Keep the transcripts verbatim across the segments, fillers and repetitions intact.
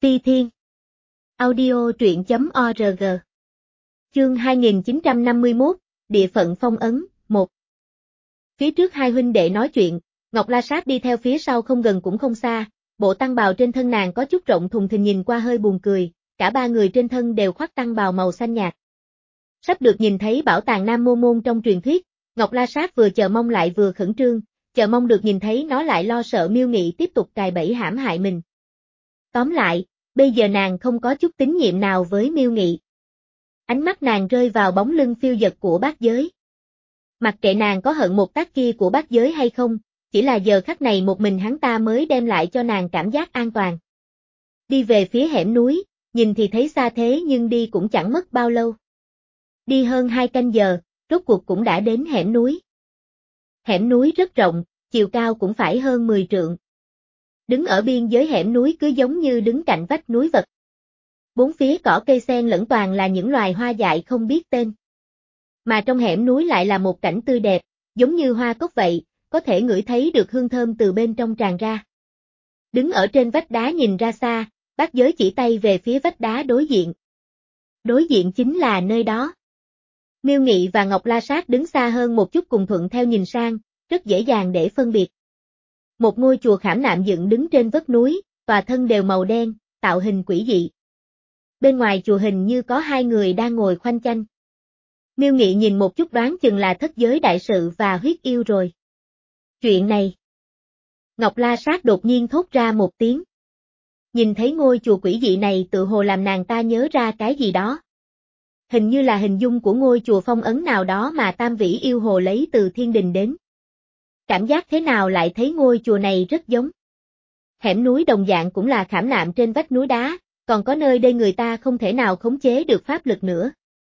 Ti Thiên. Audio truyện chấm org. Chương hai nghìn chín trăm năm mươi mốt, Địa phận phong ấn, một. Phía trước hai huynh đệ nói chuyện, Ngọc La Sát đi theo phía sau không gần cũng không xa, bộ tăng bào trên thân nàng có chút rộng thùng thình nhìn qua hơi buồn cười, cả ba người trên thân đều khoác tăng bào màu xanh nhạt. Sắp được nhìn thấy bảo tàng Nam Mô Môn trong truyền thuyết, Ngọc La Sát vừa chờ mong lại vừa khẩn trương, chờ mong được nhìn thấy nó lại lo sợ Miêu Nghị tiếp tục cài bẫy hãm hại mình. Tóm lại, bây giờ nàng không có chút tín nhiệm nào với Miêu Nghị. Ánh mắt nàng rơi vào bóng lưng phiêu dật của bát giới. Mặc kệ nàng có hận một tác kia của bát giới hay không, chỉ là giờ khắc này một mình hắn ta mới đem lại cho nàng cảm giác an toàn. Đi về phía hẻm núi, nhìn thì thấy xa thế nhưng đi cũng chẳng mất bao lâu. Đi hơn hai canh giờ, rốt cuộc cũng đã đến hẻm núi. Hẻm núi rất rộng, chiều cao cũng phải hơn mười trượng. Đứng ở biên giới hẻm núi cứ giống như đứng cạnh vách núi vật. Bốn phía cỏ cây xen lẫn toàn là những loài hoa dại không biết tên. Mà trong hẻm núi lại là một cảnh tươi đẹp, giống như hoa cúc vậy, có thể ngửi thấy được hương thơm từ bên trong tràn ra. Đứng ở trên vách đá nhìn ra xa, bát giới chỉ tay về phía vách đá đối diện. Đối diện chính là nơi đó. Miêu Nghị và Ngọc La Sát đứng xa hơn một chút cùng thuận theo nhìn sang, rất dễ dàng để phân biệt. Một ngôi chùa khảm nạm dựng đứng trên vách núi, tòa thân đều màu đen, tạo hình quỷ dị. Bên ngoài chùa hình như có hai người đang ngồi khoanh chanh. Miêu Nghị nhìn một chút đoán chừng là thất giới đại sự và huyết yêu rồi. Chuyện này. Ngọc La Sát đột nhiên thốt ra một tiếng. Nhìn thấy ngôi chùa quỷ dị này tự hồ làm nàng ta nhớ ra cái gì đó. Hình như là hình dung của ngôi chùa phong ấn nào đó mà Tam Vĩ yêu hồ lấy từ thiên đình đến. Cảm giác thế nào lại thấy ngôi chùa này rất giống. Hẻm núi đồng dạng cũng là khảm nạm trên vách núi đá, còn có nơi đây người ta không thể nào khống chế được pháp lực nữa.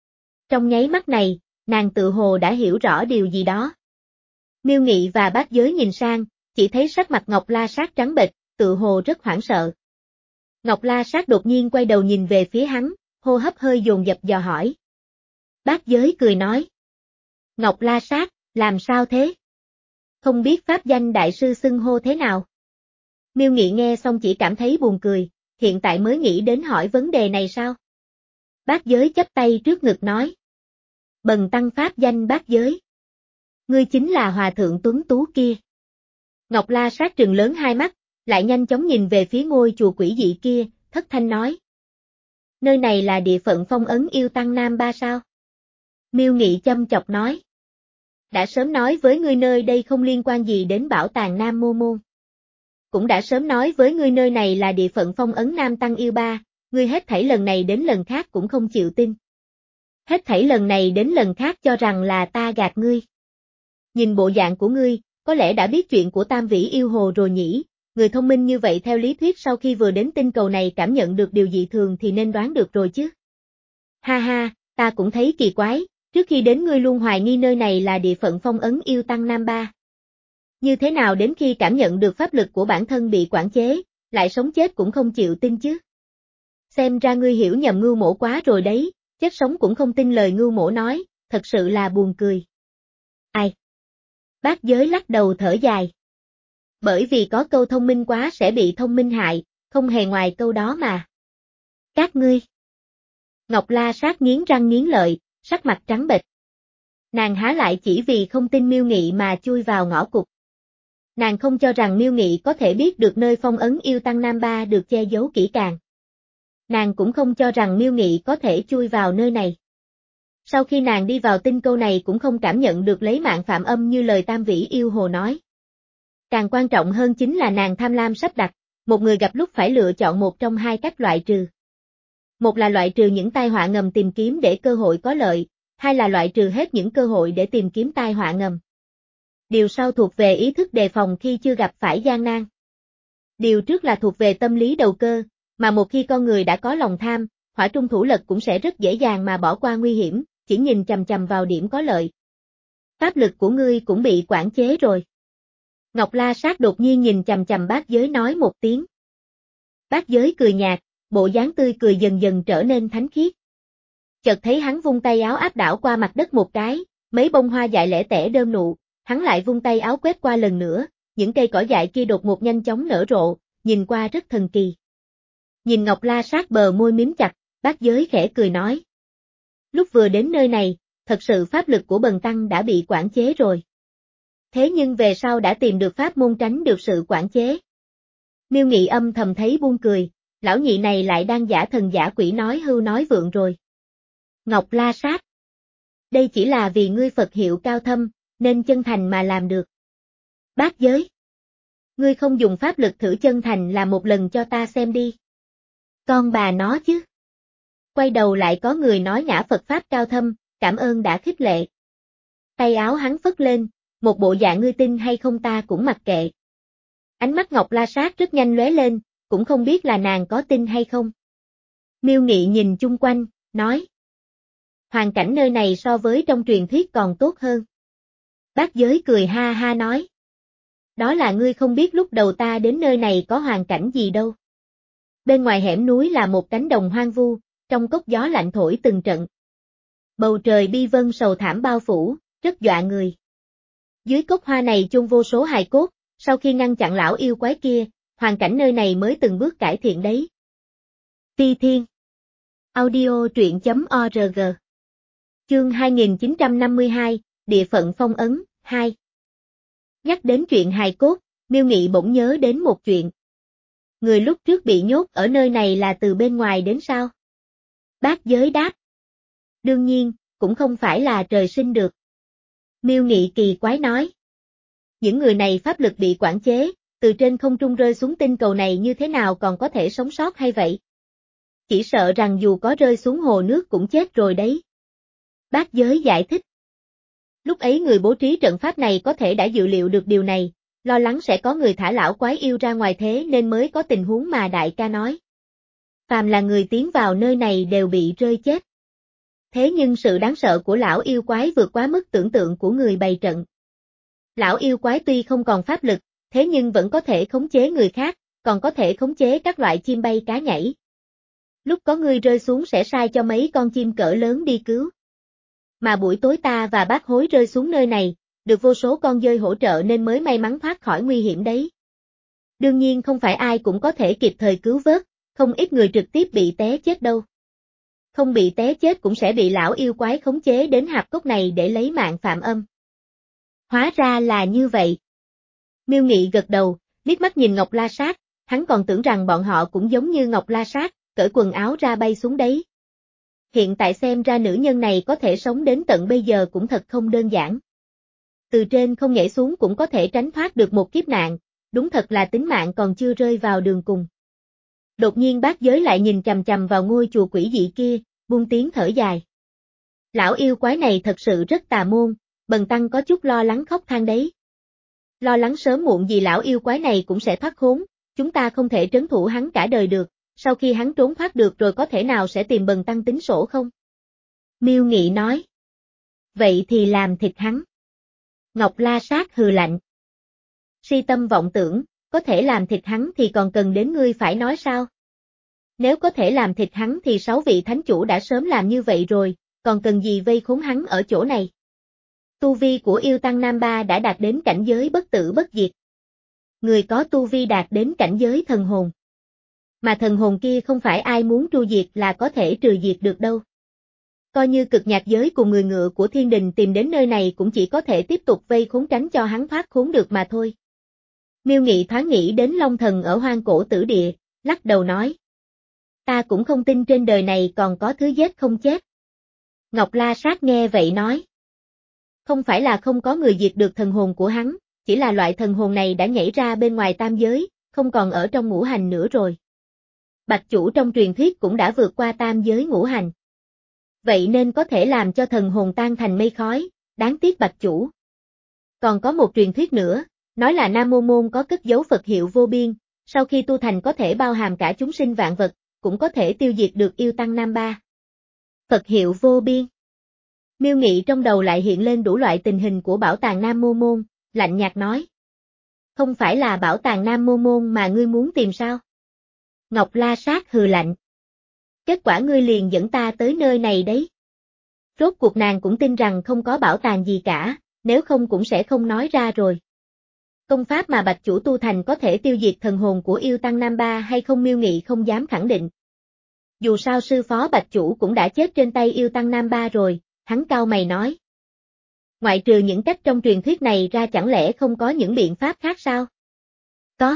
Trong nháy mắt này, nàng tự hồ đã hiểu rõ điều gì đó. Miêu Nghị và bát giới nhìn sang, chỉ thấy sắc mặt Ngọc La Sát trắng bệch, tự hồ rất hoảng sợ. Ngọc La Sát đột nhiên quay đầu nhìn về phía hắn, hô hấp hơi dồn dập dò hỏi. Bát giới cười nói. Ngọc La Sát, làm sao thế? Không biết pháp danh đại sư xưng hô thế nào? Miêu Nghị nghe xong chỉ cảm thấy buồn cười, hiện tại mới nghĩ đến hỏi vấn đề này sao? Bát giới chắp tay trước ngực nói. Bần tăng pháp danh bát giới. Ngươi chính là hòa thượng tuấn tú kia. Ngọc La Sát trừng lớn hai mắt, lại nhanh chóng nhìn về phía ngôi chùa quỷ dị kia, thất thanh nói. Nơi này là địa phận phong ấn yêu tăng Nam Ba sao? Miêu Nghị châm chọc nói. Đã sớm nói với ngươi nơi đây không liên quan gì đến bảo tàng Nam Mô Môn. Cũng đã sớm nói với ngươi nơi này là địa phận phong ấn Nam Tăng Yêu Ba, ngươi hết thảy lần này đến lần khác cũng không chịu tin. Hết thảy lần này đến lần khác cho rằng là ta gạt ngươi. Nhìn bộ dạng của ngươi, có lẽ đã biết chuyện của Tam Vĩ yêu hồ rồi nhỉ, người thông minh như vậy theo lý thuyết sau khi vừa đến tinh cầu này cảm nhận được điều dị thường thì nên đoán được rồi chứ. Ha ha, ta cũng thấy kỳ quái, trước khi đến ngươi luôn hoài nghi nơi này là địa phận phong ấn yêu tăng Nam Ba. Như thế nào đến khi cảm nhận được pháp lực của bản thân bị quản chế, lại sống chết cũng không chịu tin chứ? Xem ra ngươi hiểu nhầm Ngưu Mỗ quá rồi đấy, chết sống cũng không tin lời Ngưu Mỗ nói, thật sự là buồn cười. Ai? Bát giới lắc đầu thở dài. Bởi vì có câu thông minh quá sẽ bị thông minh hại, không hề ngoài câu đó mà. Các ngươi. Ngọc La Sát nghiến răng nghiến lợi, sắc mặt trắng bệch. Nàng há lại chỉ vì không tin Miêu Nghị mà chui vào ngõ cụt. Nàng không cho rằng Miêu Nghị có thể biết được nơi phong ấn yêu tăng Nam Ba được che giấu kỹ càng. Nàng cũng không cho rằng Miêu Nghị có thể chui vào nơi này. Sau khi nàng đi vào tinh cầu này cũng không cảm nhận được lấy mạng phạm âm như lời Tam Vĩ yêu hồ nói. Càng quan trọng hơn chính là nàng tham lam sắp đặt, một người gặp lúc phải lựa chọn một trong hai cách loại trừ. Một là loại trừ những tai họa ngầm tìm kiếm để cơ hội có lợi, hai là loại trừ hết những cơ hội để tìm kiếm tai họa ngầm. Điều sau thuộc về ý thức đề phòng khi chưa gặp phải gian nan. Điều trước là thuộc về tâm lý đầu cơ, mà một khi con người đã có lòng tham, hỏa trung thủ lật cũng sẽ rất dễ dàng mà bỏ qua nguy hiểm, chỉ nhìn chằm chằm vào điểm có lợi. Pháp lực của ngươi cũng bị quản chế rồi. Ngọc La Sát đột nhiên nhìn chằm chằm bát giới nói một tiếng. Bát giới cười nhạt, bộ dáng tươi cười dần dần trở nên thánh khiết. Chợt thấy hắn vung tay áo áp đảo qua mặt đất một cái, mấy bông hoa dại lẻ tẻ đơm nụ, hắn lại vung tay áo quét qua lần nữa, những cây cỏ dại kia đột ngột nhanh chóng nở rộ, nhìn qua rất thần kỳ. Nhìn Ngọc La Sát bờ môi mím chặt, bác giới khẽ cười nói. Lúc vừa đến nơi này, thật sự pháp lực của bần tăng đã bị quản chế rồi. Thế nhưng về sau đã tìm được pháp môn tránh được sự quản chế. Miêu Nghị âm thầm thấy buông cười, lão nhị này lại đang giả thần giả quỷ nói hưu nói vượng rồi. Ngọc La Sát. Đây chỉ là vì ngươi Phật hiệu cao thâm, nên chân thành mà làm được. Bác giới. Ngươi không dùng pháp lực thử chân thành là một lần cho ta xem đi. Con bà nó chứ. Quay đầu lại có người nói ngã Phật Pháp cao thâm, cảm ơn đã khích lệ. Tay áo hắn phất lên, một bộ dạng ngươi tin hay không ta cũng mặc kệ. Ánh mắt Ngọc La Sát rất nhanh lóe lên, cũng không biết là nàng có tin hay không. Miêu Nghị nhìn chung quanh, nói. Hoàn cảnh nơi này so với trong truyền thuyết còn tốt hơn. Bác giới cười ha ha nói. Đó là ngươi không biết lúc đầu ta đến nơi này có hoàn cảnh gì đâu. Bên ngoài hẻm núi là một cánh đồng hoang vu, trong cốc gió lạnh thổi từng trận. Bầu trời bi vân sầu thảm bao phủ, rất dọa người. Dưới cốc hoa này chôn vô số hài cốt, sau khi ngăn chặn lão yêu quái kia, hoàn cảnh nơi này mới từng bước cải thiện đấy. Ti Thiên. Audio truyện chấm org. Chương hai nghìn chín trăm năm mươi hai, Địa phận phong ấn, hai. Nhắc đến chuyện hài cốt, Miêu Nghị bỗng nhớ đến một chuyện. Người lúc trước bị nhốt ở nơi này là từ bên ngoài đến sao? Bác giới đáp. Đương nhiên, cũng không phải là trời sinh được. Miêu Nghị kỳ quái nói. Những người này pháp lực bị quản chế, từ trên không trung rơi xuống tinh cầu này như thế nào còn có thể sống sót hay vậy? Chỉ sợ rằng dù có rơi xuống hồ nước cũng chết rồi đấy. Bác giới giải thích. Lúc ấy người bố trí trận pháp này có thể đã dự liệu được điều này, lo lắng sẽ có người thả lão quái yêu ra ngoài thế nên mới có tình huống mà đại ca nói. Phàm là người tiến vào nơi này đều bị rơi chết. Thế nhưng sự đáng sợ của lão yêu quái vượt quá mức tưởng tượng của người bày trận. Lão yêu quái tuy không còn pháp lực, thế nhưng vẫn có thể khống chế người khác, còn có thể khống chế các loại chim bay cá nhảy. Lúc có người rơi xuống sẽ sai cho mấy con chim cỡ lớn đi cứu. Mà buổi tối ta và bác hối rơi xuống nơi này, được vô số con dơi hỗ trợ nên mới may mắn thoát khỏi nguy hiểm đấy. Đương nhiên không phải ai cũng có thể kịp thời cứu vớt, không ít người trực tiếp bị té chết đâu. Không bị té chết cũng sẽ bị lão yêu quái khống chế đến hạp cốc này để lấy mạng phạm âm. Hóa ra là như vậy. Miêu Nghị gật đầu, liếc mắt nhìn Ngọc La Sát, hắn còn tưởng rằng bọn họ cũng giống như Ngọc La Sát, cởi quần áo ra bay xuống đấy. Hiện tại xem ra nữ nhân này có thể sống đến tận bây giờ cũng thật không đơn giản. Từ trên không nhảy xuống cũng có thể tránh thoát được một kiếp nạn, đúng thật là tính mạng còn chưa rơi vào đường cùng. Đột nhiên bác giới lại nhìn chằm chằm vào ngôi chùa quỷ dị kia, buông tiếng thở dài. Lão yêu quái này thật sự rất tà môn, bần tăng có chút lo lắng khóc than đấy. Lo lắng sớm muộn gì lão yêu quái này cũng sẽ thoát khốn, chúng ta không thể trấn thủ hắn cả đời được, sau khi hắn trốn thoát được rồi có thể nào sẽ tìm bần tăng tính sổ không? Miêu Nghị nói. Vậy thì làm thịt hắn. Ngọc La Sát hừ lạnh. Si tâm vọng tưởng, có thể làm thịt hắn thì còn cần đến ngươi phải nói sao? Nếu có thể làm thịt hắn thì sáu vị thánh chủ đã sớm làm như vậy rồi, còn cần gì vây khốn hắn ở chỗ này? Tu vi của yêu tăng Nam Ba đã đạt đến cảnh giới bất tử bất diệt. Người có tu vi đạt đến cảnh giới thần hồn. Mà thần hồn kia không phải ai muốn tru diệt là có thể trừ diệt được đâu. Coi như cực nhạc giới cùng người ngựa của thiên đình tìm đến nơi này cũng chỉ có thể tiếp tục vây khốn tránh cho hắn thoát khốn được mà thôi. Miêu Nghị thoáng nghĩ đến Long Thần ở hoang cổ tử địa, lắc đầu nói. Ta cũng không tin trên đời này còn có thứ giết không chết. Ngọc La Sát nghe vậy nói. Không phải là không có người diệt được thần hồn của hắn, chỉ là loại thần hồn này đã nhảy ra bên ngoài tam giới, không còn ở trong ngũ hành nữa rồi. Bạch chủ trong truyền thuyết cũng đã vượt qua tam giới ngũ hành. Vậy nên có thể làm cho thần hồn tan thành mây khói, đáng tiếc Bạch chủ. Còn có một truyền thuyết nữa, nói là Nam Mô Môn có cất giấu Phật hiệu vô biên, sau khi tu thành có thể bao hàm cả chúng sinh vạn vật, cũng có thể tiêu diệt được yêu tăng Nam Ba. Phật hiệu vô biên. Miêu Nghị trong đầu lại hiện lên đủ loại tình hình của bảo tàng Nam Mô Môn, lạnh nhạt nói. Không phải là bảo tàng Nam Mô Môn mà ngươi muốn tìm sao? Ngọc La Sát hừ lạnh. Kết quả ngươi liền dẫn ta tới nơi này đấy. Rốt cuộc nàng cũng tin rằng không có bảo tàng gì cả, nếu không cũng sẽ không nói ra rồi. Công pháp mà Bạch Chủ tu thành có thể tiêu diệt thần hồn của yêu tăng Nam Ba hay không Miêu Nghị không dám khẳng định. Dù sao sư phó Bạch Chủ cũng đã chết trên tay yêu tăng Nam Ba rồi, hắn cau mày nói. Ngoại trừ những cách trong truyền thuyết này ra chẳng lẽ không có những biện pháp khác sao? Có.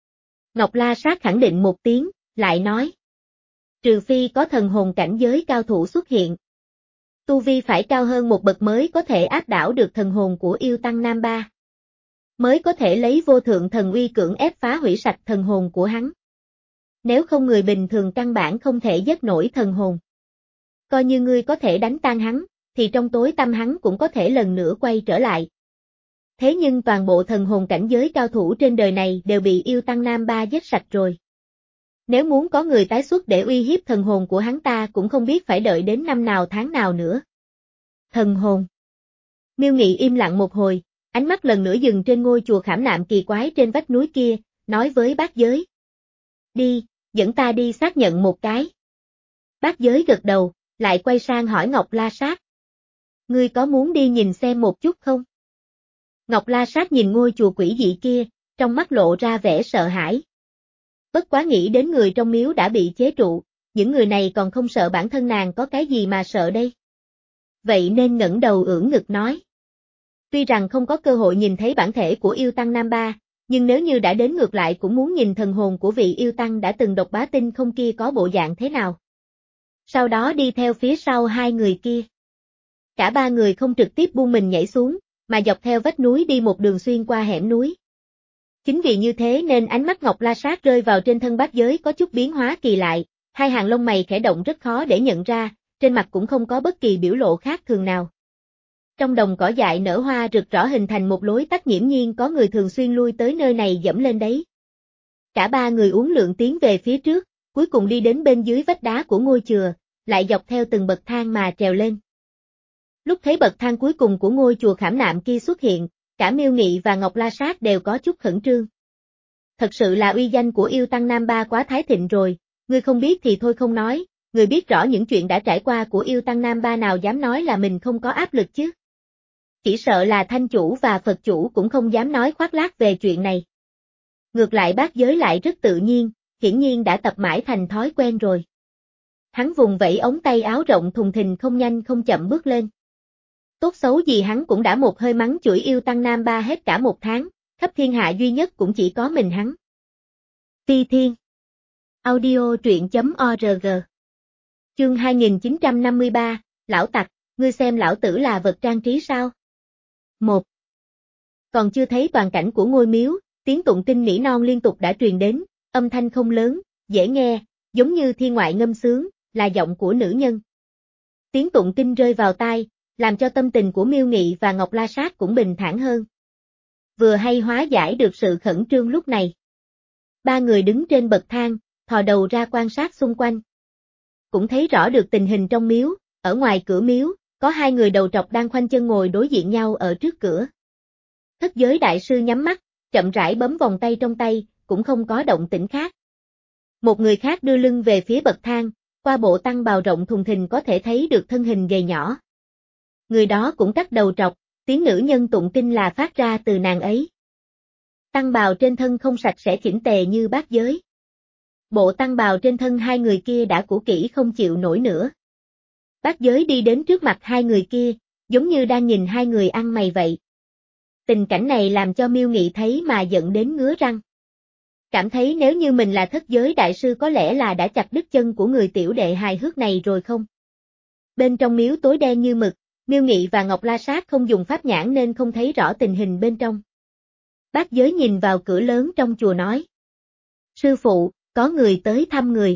Ngọc La Sát khẳng định một tiếng, lại nói. Trừ phi có thần hồn cảnh giới cao thủ xuất hiện. Tu vi phải cao hơn một bậc mới có thể áp đảo được thần hồn của yêu tăng Nam Ba. Mới có thể lấy vô thượng thần uy cưỡng ép phá hủy sạch thần hồn của hắn. Nếu không người bình thường căn bản không thể giết nổi thần hồn. Coi như ngươi có thể đánh tan hắn, thì trong tối tâm hắn cũng có thể lần nữa quay trở lại. Thế nhưng toàn bộ thần hồn cảnh giới cao thủ trên đời này đều bị yêu tăng Nam Ba giết sạch rồi. Nếu muốn có người tái xuất để uy hiếp thần hồn của hắn ta cũng không biết phải đợi đến năm nào tháng nào nữa. Thần hồn. Miêu Nghị im lặng một hồi, ánh mắt lần nữa dừng trên ngôi chùa khảm nạm kỳ quái trên vách núi kia, nói với bác giới. Đi, dẫn ta đi xác nhận một cái. Bác giới gật đầu, lại quay sang hỏi Ngọc La Sát. Ngươi có muốn đi nhìn xem một chút không? Ngọc La Sát nhìn ngôi chùa quỷ dị kia, trong mắt lộ ra vẻ sợ hãi. Bất quá nghĩ đến người trong miếu đã bị chế trụ, những người này còn không sợ bản thân nàng có cái gì mà sợ đây. Vậy nên ngẩng đầu ưỡn ngực nói. Tuy rằng không có cơ hội nhìn thấy bản thể của yêu tăng Nam Ba, nhưng nếu như đã đến ngược lại cũng muốn nhìn thần hồn của vị yêu tăng đã từng độc bá tinh không kia có bộ dạng thế nào. Sau đó đi theo phía sau hai người kia. Cả ba người không trực tiếp buông mình nhảy xuống, mà dọc theo vách núi đi một đường xuyên qua hẻm núi. Chính vì như thế nên ánh mắt Ngọc La Sát rơi vào trên thân bác giới có chút biến hóa kỳ lạ, hai hàng lông mày khẽ động rất khó để nhận ra, trên mặt cũng không có bất kỳ biểu lộ khác thường nào. Trong đồng cỏ dại nở hoa rực rõ hình thành một lối tắt nghiễm nhiên có người thường xuyên lui tới nơi này dẫm lên đấy. Cả ba người uốn lượn tiến về phía trước, cuối cùng đi đến bên dưới vách đá của ngôi chùa, lại dọc theo từng bậc thang mà trèo lên. Lúc thấy bậc thang cuối cùng của ngôi chùa khảm nạm kia xuất hiện, cả Miêu Nghị và Ngọc La Sát đều có chút khẩn trương. Thật sự là uy danh của yêu tăng Nam Ba quá thái thịnh rồi, ngươi không biết thì thôi không nói, người biết rõ những chuyện đã trải qua của yêu tăng Nam Ba nào dám nói là mình không có áp lực chứ. Chỉ sợ là Thanh Chủ và Phật Chủ cũng không dám nói khoác lác về chuyện này. Ngược lại bác giới lại rất tự nhiên, hiển nhiên đã tập mãi thành thói quen rồi. Hắn vùng vẫy ống tay áo rộng thùng thình không nhanh không chậm bước lên. Tốt xấu gì hắn cũng đã một hơi mắng chửi yêu tăng Nam Ba hết cả một tháng, khắp thiên hạ duy nhất cũng chỉ có mình hắn. Phi Thiên Audio truyện chấm org Chương hai nghìn chín trăm năm mươi ba, Lão Tặc, ngươi xem lão tử là vật trang trí sao? một. Còn chưa thấy toàn cảnh của ngôi miếu, tiếng tụng kinh nỉ non liên tục đã truyền đến, âm thanh không lớn, dễ nghe, giống như thiên ngoại ngâm sướng, là giọng của nữ nhân. Tiếng tụng kinh rơi vào tai, làm cho tâm tình của Miêu Nghị và Ngọc La Sát cũng bình thản hơn. Vừa hay hóa giải được sự khẩn trương lúc này. Ba người đứng trên bậc thang, thò đầu ra quan sát xung quanh. Cũng thấy rõ được tình hình trong miếu, ở ngoài cửa miếu, có hai người đầu trọc đang khoanh chân ngồi đối diện nhau ở trước cửa. Thất giới đại sư nhắm mắt, chậm rãi bấm vòng tay trong tay, cũng không có động tĩnh khác. Một người khác đưa lưng về phía bậc thang, qua bộ tăng bào rộng thùng thình có thể thấy được thân hình gầy nhỏ. Người đó cũng cắt đầu trọc, tiếng nữ nhân tụng kinh là phát ra từ nàng ấy. Tăng bào trên thân không sạch sẽ chỉnh tề như bát giới. Bộ tăng bào trên thân hai người kia đã cũ kỹ không chịu nổi nữa. Bát giới đi đến trước mặt hai người kia, giống như đang nhìn hai người ăn mày vậy. Tình cảnh này làm cho Miêu Nghị thấy mà giận đến ngứa răng. Cảm thấy nếu như mình là thất giới đại sư có lẽ là đã chặt đứt chân của người tiểu đệ hài hước này rồi không? Bên trong miếu tối đen như mực, Miêu Nghị và Ngọc La Sát không dùng pháp nhãn nên không thấy rõ tình hình bên trong. Bác giới nhìn vào cửa lớn trong chùa nói. Sư phụ, có người tới thăm người.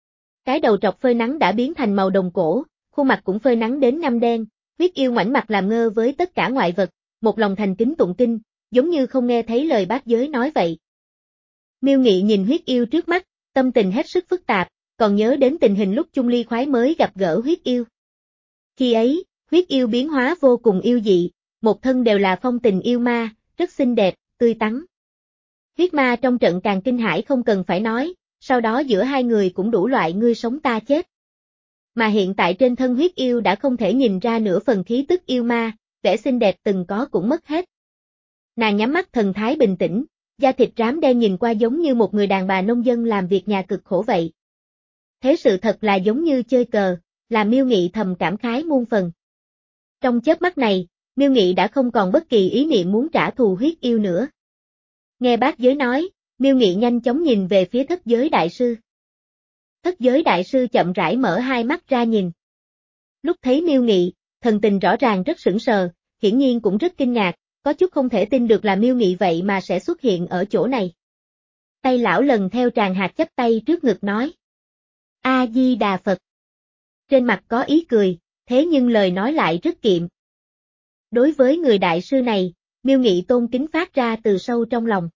Cái đầu trọc phơi nắng đã biến thành màu đồng cổ, khuôn mặt cũng phơi nắng đến ngăm đen, huyết yêu ngoảnh mặt làm ngơ với tất cả ngoại vật, một lòng thành kính tụng kinh, giống như không nghe thấy lời bác giới nói vậy. Miêu Nghị nhìn huyết yêu trước mắt, tâm tình hết sức phức tạp, còn nhớ đến tình hình lúc Chung Ly khoái mới gặp gỡ huyết yêu. Khi ấy, huyết yêu biến hóa vô cùng yêu dị, một thân đều là phong tình yêu ma, rất xinh đẹp, tươi tắn. Huyết ma trong trận càng kinh hãi không cần phải nói, sau đó giữa hai người cũng đủ loại ngươi sống ta chết. Mà hiện tại trên thân huyết yêu đã không thể nhìn ra nửa phần khí tức yêu ma, vẻ xinh đẹp từng có cũng mất hết. Nàng nhắm mắt thần thái bình tĩnh, da thịt rám đen nhìn qua giống như một người đàn bà nông dân làm việc nhà cực khổ vậy. Thế sự thật là giống như chơi cờ, làm Miêu Nghị thầm cảm khái muôn phần. Trong chớp mắt này, Miêu Nghị đã không còn bất kỳ ý niệm muốn trả thù huyết yêu nữa. Nghe bác giới nói, Miêu Nghị nhanh chóng nhìn về phía thất giới đại sư. Thất giới đại sư chậm rãi mở hai mắt ra nhìn. Lúc thấy Miêu Nghị, thần tình rõ ràng rất sững sờ, hiển nhiên cũng rất kinh ngạc, có chút không thể tin được là Miêu Nghị vậy mà sẽ xuất hiện ở chỗ này. Tay lão lần theo tràng hạt chắp tay trước ngực nói. A-di-đà Phật. Trên mặt có ý cười, thế nhưng lời nói lại rất kiệm. Đối với người đại sư này, Miêu Nghị tôn kính phát ra từ sâu trong lòng.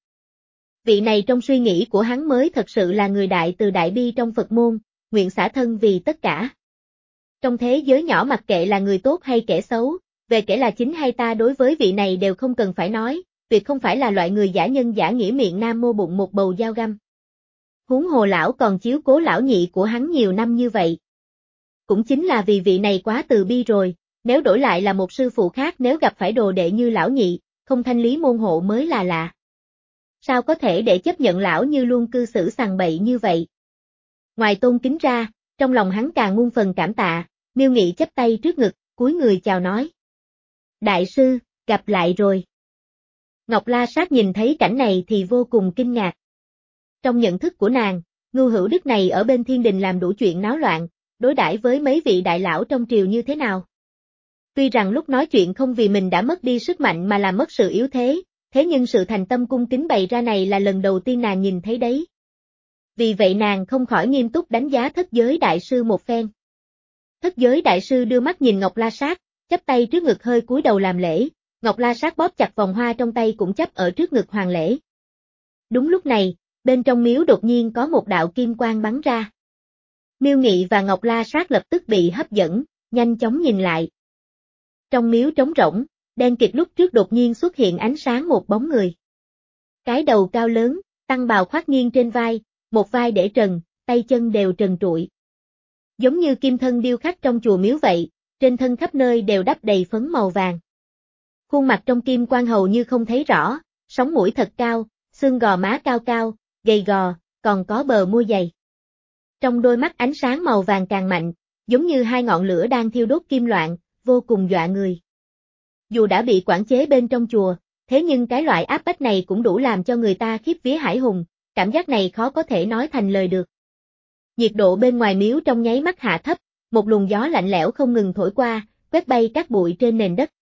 Vị này trong suy nghĩ của hắn mới thật sự là người đại từ đại bi trong Phật môn, nguyện xả thân vì tất cả. Trong thế giới nhỏ mặc kệ là người tốt hay kẻ xấu, về kẻ là chính hay ta đối với vị này đều không cần phải nói, tuyệt không phải là loại người giả nhân giả nghĩa miệng nam mô bụng một bầu dao găm. Huống hồ lão còn chiếu cố lão nhị của hắn nhiều năm như vậy. Cũng chính là vì vị này quá từ bi rồi, nếu đổi lại là một sư phụ khác nếu gặp phải đồ đệ như lão nhị, không thanh lý môn hộ mới là lạ. Sao có thể để chấp nhận lão như luôn cư xử sằng bậy như vậy? Ngoài tôn kính ra, trong lòng hắn càng muôn phần cảm tạ, Miêu Nghị chắp tay trước ngực, cúi người chào nói. Đại sư, gặp lại rồi. Ngọc La Sát nhìn thấy cảnh này thì vô cùng kinh ngạc. Trong nhận thức của nàng, Ngưu Hữu Đức này ở bên thiên đình làm đủ chuyện náo loạn, đối đãi với mấy vị đại lão trong triều như thế nào. Tuy rằng lúc nói chuyện không vì mình đã mất đi sức mạnh mà làm mất sự yếu thế, thế nhưng sự thành tâm cung kính bày ra này là lần đầu tiên nàng nhìn thấy đấy. Vì vậy nàng không khỏi nghiêm túc đánh giá thất giới đại sư một phen. Thất giới đại sư đưa mắt nhìn Ngọc La Sát, chắp tay trước ngực hơi cúi đầu làm lễ, Ngọc La Sát bóp chặt vòng hoa trong tay cũng chắp ở trước ngực hoàng lễ. Đúng lúc này, bên trong miếu đột nhiên có một đạo kim quang bắn ra. Miêu Nghị và Ngọc La Sát lập tức bị hấp dẫn, nhanh chóng nhìn lại. Trong miếu trống rỗng, đen kịt lúc trước đột nhiên xuất hiện ánh sáng một bóng người. Cái đầu cao lớn, tăng bào khoác nghiêng trên vai, một vai để trần, tay chân đều trần trụi. Giống như kim thân điêu khắc trong chùa miếu vậy, trên thân khắp nơi đều đắp đầy phấn màu vàng. Khuôn mặt trong kim quang hầu như không thấy rõ, sống mũi thật cao, xương gò má cao cao, gầy gò, còn có bờ môi dày. Trong đôi mắt ánh sáng màu vàng càng mạnh, giống như hai ngọn lửa đang thiêu đốt kim loạn, vô cùng dọa người. Dù đã bị quản chế bên trong chùa, thế nhưng cái loại áp bách này cũng đủ làm cho người ta khiếp vía hãi hùng, cảm giác này khó có thể nói thành lời được. Nhiệt độ bên ngoài miếu trong nháy mắt hạ thấp, một luồng gió lạnh lẽo không ngừng thổi qua, quét bay các bụi trên nền đất.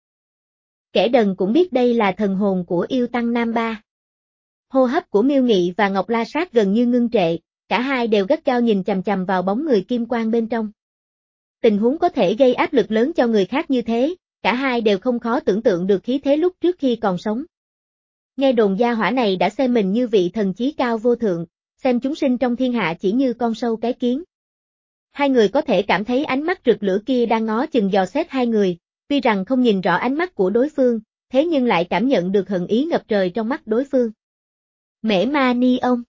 Kẻ đần cũng biết đây là thần hồn của yêu tăng Nam Ba. Hô hấp của Miêu Nghị và Ngọc La Sát gần như ngưng trệ, cả hai đều gắt gao nhìn chằm chằm vào bóng người kim quang bên trong. Tình huống có thể gây áp lực lớn cho người khác như thế, cả hai đều không khó tưởng tượng được khí thế lúc trước khi còn sống. Nghe đồn gia hỏa này đã xem mình như vị thần chí cao vô thượng, xem chúng sinh trong thiên hạ chỉ như con sâu cái kiến. Hai người có thể cảm thấy ánh mắt rực lửa kia đang ngó chừng dò xét hai người, tuy rằng không nhìn rõ ánh mắt của đối phương, thế nhưng lại cảm nhận được hận ý ngập trời trong mắt đối phương. Mễ Ma Ni Ông.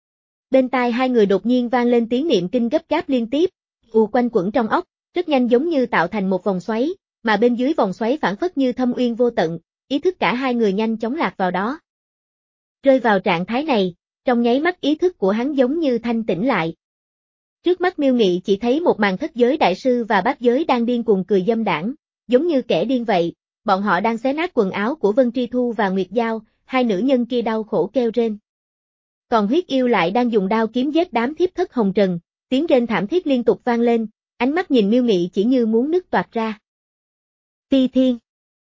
Bên tai hai người đột nhiên vang lên tiếng niệm kinh gấp gáp liên tiếp, ù quanh quẩn trong óc, rất nhanh giống như tạo thành một vòng xoáy, mà bên dưới vòng xoáy phản phất như thâm uyên vô tận, ý thức cả hai người nhanh chóng lạc vào đó. Rơi vào trạng thái này, trong nháy mắt ý thức của hắn giống như thanh tĩnh lại. Trước mắt Miêu Nghị chỉ thấy một màn thất giới đại sư và bát giới đang điên cuồng cười dâm đảng, giống như kẻ điên vậy, bọn họ đang xé nát quần áo của Vân Tri Thu và Nguyệt Giao, hai nữ nhân kia đau khổ kêu rên. Còn huyết yêu lại đang dùng đao kiếm giết đám thiếp thất hồng trần, tiếng rên thảm thiết liên tục vang lên, ánh mắt nhìn Miêu Nghị chỉ như muốn nứt toạc ra. Ti Thiên.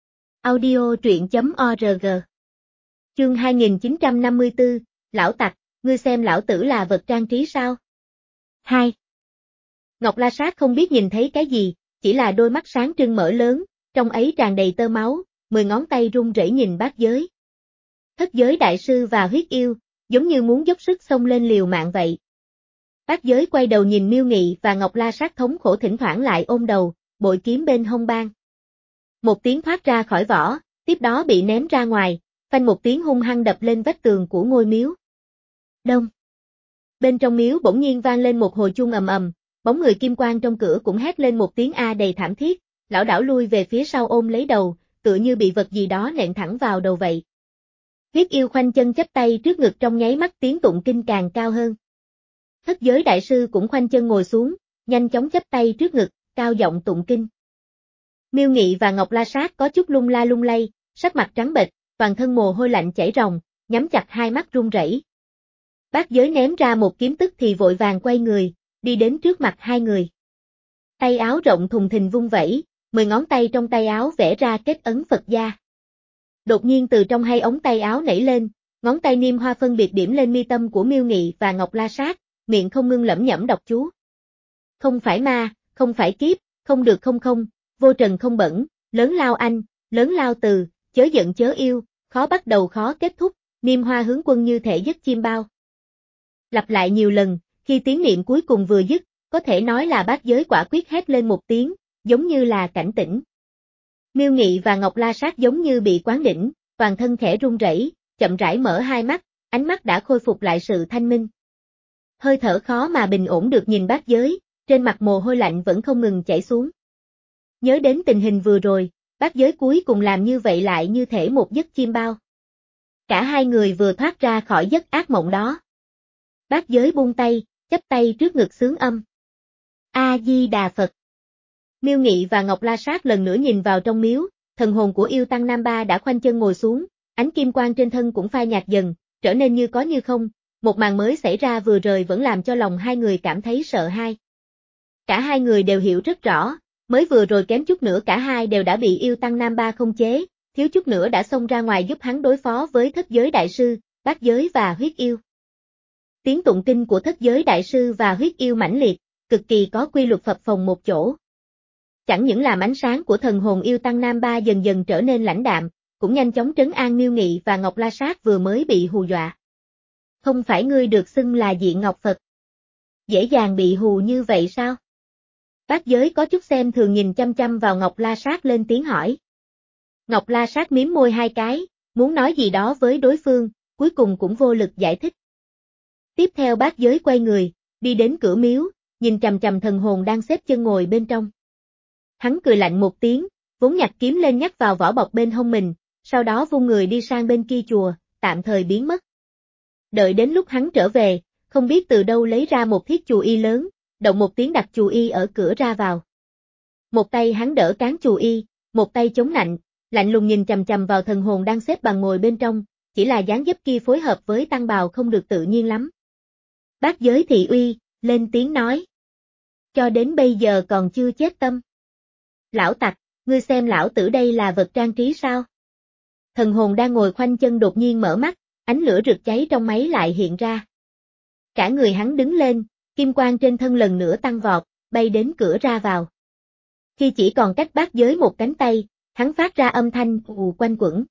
Audio truyện chấm org. Chương hai nghìn chín trăm năm mươi tư, lão tặc, ngươi xem lão tử là vật trang trí sao? hai. Ngọc La Sát không biết nhìn thấy cái gì, chỉ là đôi mắt sáng trưng mở lớn, trong ấy tràn đầy tơ máu, mười ngón tay run rẩy nhìn bát giới. Thất giới đại sư và huyết yêu, giống như muốn dốc sức xông lên liều mạng vậy. Bát giới quay đầu nhìn Miêu Nghị và Ngọc La Sát thống khổ thỉnh thoảng lại ôm đầu, bội kiếm bên hông bang. Một tiếng thoát ra khỏi vỏ, tiếp đó bị ném ra ngoài, phanh một tiếng hung hăng đập lên vách tường của ngôi miếu. Đông. Bên trong miếu bỗng nhiên vang lên một hồi chuông ầm ầm, bóng người kim quang trong cửa cũng hét lên một tiếng a đầy thảm thiết, lảo đảo lui về phía sau ôm lấy đầu, tựa như bị vật gì đó nện thẳng vào đầu vậy. Huyết yêu khoanh chân chắp tay trước ngực trong nháy mắt tiếng tụng kinh càng cao hơn. Thất giới đại sư cũng khoanh chân ngồi xuống, nhanh chóng chắp tay trước ngực, cao giọng tụng kinh. Miêu Nghị và Ngọc La Sát có chút lung la lung lay, sắc mặt trắng bệch, toàn thân mồ hôi lạnh chảy ròng, nhắm chặt hai mắt run rẩy. Bát Giới ném ra một kiếm tức thì vội vàng quay người, đi đến trước mặt hai người. Tay áo rộng thùng thình vung vẩy, mười ngón tay trong tay áo vẽ ra kết ấn Phật gia. Đột nhiên từ trong hai ống tay áo nảy lên, ngón tay niêm hoa phân biệt điểm lên mi tâm của Miêu Nghị và Ngọc La Sát, miệng không ngưng lẩm nhẩm đọc chú. Không phải ma, không phải kiếp, không được không không, vô trần không bẩn, lớn lao anh, lớn lao từ, chớ giận chớ yêu, khó bắt đầu khó kết thúc, niêm hoa hướng quân như thể giấc chim bao. Lặp lại nhiều lần, khi tiếng niệm cuối cùng vừa dứt, có thể nói là Bát Giới quả quyết hét lên một tiếng, giống như là cảnh tỉnh. Miêu Nghị và Ngọc La Sát giống như bị quán đỉnh, toàn thân khẽ run rẩy, chậm rãi mở hai mắt, ánh mắt đã khôi phục lại sự thanh minh. Hơi thở khó mà bình ổn được nhìn Bát Giới, trên mặt mồ hôi lạnh vẫn không ngừng chảy xuống. Nhớ đến tình hình vừa rồi, Bát Giới cuối cùng làm như vậy lại như thể một giấc chim bao. Cả hai người vừa thoát ra khỏi giấc ác mộng đó. Bát Giới buông tay, chắp tay trước ngực xướng âm. A-di-đà Phật. Miêu Nghị và Ngọc La Sát lần nữa nhìn vào trong miếu, thần hồn của yêu tăng Nam Ba đã khoanh chân ngồi xuống, ánh kim quang trên thân cũng phai nhạt dần, trở nên như có như không, một màn mới xảy ra vừa rồi vẫn làm cho lòng hai người cảm thấy sợ hãi. Cả hai người đều hiểu rất rõ, mới vừa rồi kém chút nữa cả hai đều đã bị yêu tăng Nam Ba không chế, thiếu chút nữa đã xông ra ngoài giúp hắn đối phó với thất giới đại sư, Bát Giới và huyết yêu. Tiếng tụng kinh của thất giới đại sư và huyết yêu mãnh liệt, cực kỳ có quy luật phập phồng một chỗ. Chẳng những làm ánh sáng của thần hồn yêu tăng Nam Ba dần dần trở nên lãnh đạm, cũng nhanh chóng trấn an Miêu Nghị và Ngọc La Sát vừa mới bị hù dọa. Không phải ngươi được xưng là Diện Ngọc Phật. Dễ dàng bị hù như vậy sao? Bát Giới có chút xem thường nhìn chăm chăm vào Ngọc La Sát lên tiếng hỏi. Ngọc La Sát mím môi hai cái, muốn nói gì đó với đối phương, cuối cùng cũng vô lực giải thích. Tiếp theo Bát Giới quay người, đi đến cửa miếu, nhìn chằm chằm thần hồn đang xếp chân ngồi bên trong. Hắn cười lạnh một tiếng, vốn nhặt kiếm lên nhắc vào vỏ bọc bên hông mình, sau đó vung người đi sang bên kia chùa, tạm thời biến mất. Đợi đến lúc hắn trở về, không biết từ đâu lấy ra một thiết chù y lớn, động một tiếng đặt chù y ở cửa ra vào. Một tay hắn đỡ cán chù y, một tay chống nạnh, lạnh lùng nhìn chằm chằm vào thần hồn đang xếp bằng ngồi bên trong, chỉ là dáng dấp kia phối hợp với tăng bào không được tự nhiên lắm. Bát Giới thị uy, lên tiếng nói. Cho đến bây giờ còn chưa chết tâm. Lão tặc, ngươi xem lão tử đây là vật trang trí sao? Thần hồn đang ngồi khoanh chân đột nhiên mở mắt, ánh lửa rực cháy trong máy lại hiện ra. Cả người hắn đứng lên, kim quang trên thân lần nữa tăng vọt, bay đến cửa ra vào. Khi chỉ còn cách Bát Giới một cánh tay, hắn phát ra âm thanh ù quanh quẩn.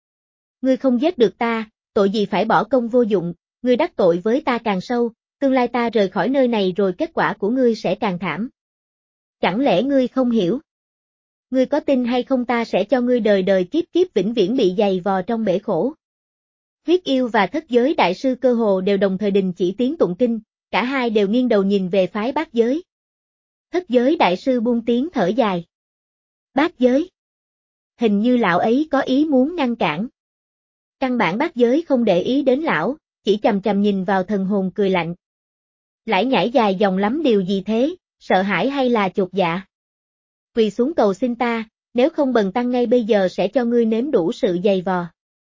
Ngươi không giết được ta, tội gì phải bỏ công vô dụng, ngươi đắc tội với ta càng sâu, tương lai ta rời khỏi nơi này rồi kết quả của ngươi sẽ càng thảm. Chẳng lẽ ngươi không hiểu? Ngươi có tin hay không ta sẽ cho ngươi đời đời kiếp kiếp vĩnh viễn bị giày vò trong bể khổ. Huyết yêu và thất giới đại sư cơ hồ đều đồng thời đình chỉ tiếng tụng kinh, cả hai đều nghiêng đầu nhìn về phái Bát Giới. Thất giới đại sư buông tiếng thở dài. Bát Giới. Hình như lão ấy có ý muốn ngăn cản. Căn bản Bát Giới không để ý đến lão, chỉ chằm chằm nhìn vào thần hồn cười lạnh. Lải nhải dài dòng lắm điều gì thế, sợ hãi hay là chột dạ? Quỳ xuống cầu xin ta, nếu không bần tăng ngay bây giờ sẽ cho ngươi nếm đủ sự dày vò.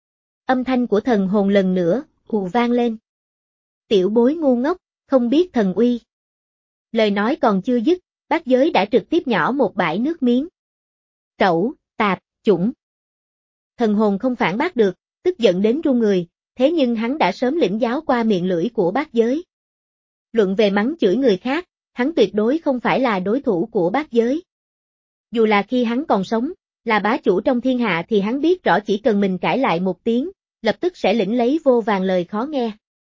Âm thanh của thần hồn lần nữa, hù vang lên. Tiểu bối ngu ngốc, không biết thần uy. Lời nói còn chưa dứt, Bát Giới đã trực tiếp nhỏ một bãi nước miếng. Cẩu, tạp, chủng. Thần hồn không phản bác được, tức giận đến run người, thế nhưng hắn đã sớm lĩnh giáo qua miệng lưỡi của Bát Giới. Luận về mắng chửi người khác, hắn tuyệt đối không phải là đối thủ của Bát Giới. Dù là khi hắn còn sống, là bá chủ trong thiên hạ thì hắn biết rõ chỉ cần mình cãi lại một tiếng, lập tức sẽ lĩnh lấy vô vàn lời khó nghe.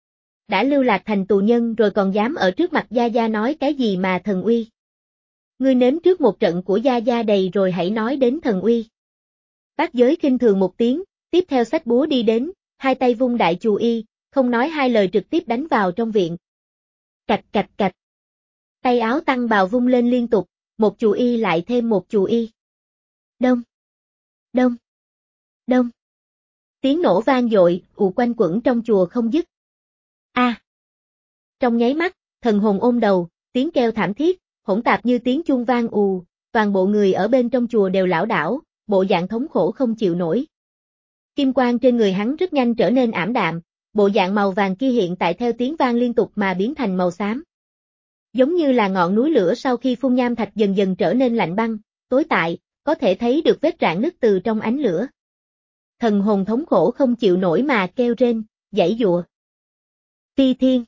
Đã lưu lạc thành tù nhân rồi còn dám ở trước mặt Gia Gia nói cái gì mà thần uy. Ngươi nếm trước một trận của Gia Gia đầy rồi hãy nói đến thần uy. Bát Giới khinh thường một tiếng, tiếp theo xách búa đi đến, hai tay vung đại chù y, không nói hai lời trực tiếp đánh vào trong viện. Cạch cạch cạch. Tay áo tăng bào vung lên liên tục, một chù y lại thêm một chù y. Đông. Đông. Đông. Tiếng nổ vang dội, ù quanh quẩn trong chùa không dứt. A! À. Trong nháy mắt, thần hồn ôm đầu, tiếng kêu thảm thiết, hỗn tạp như tiếng chuông vang ù, toàn bộ người ở bên trong chùa đều lảo đảo, bộ dạng thống khổ không chịu nổi. Kim quang trên người hắn rất nhanh trở nên ảm đạm, bộ dạng màu vàng kia hiện tại theo tiếng vang liên tục mà biến thành màu xám. Giống như là ngọn núi lửa sau khi phun nham thạch dần dần trở nên lạnh băng, tối tại, có thể thấy được vết rạn nứt từ trong ánh lửa. Thần hồn thống khổ không chịu nổi mà kêu rên, giãy giụa. Phi Thiên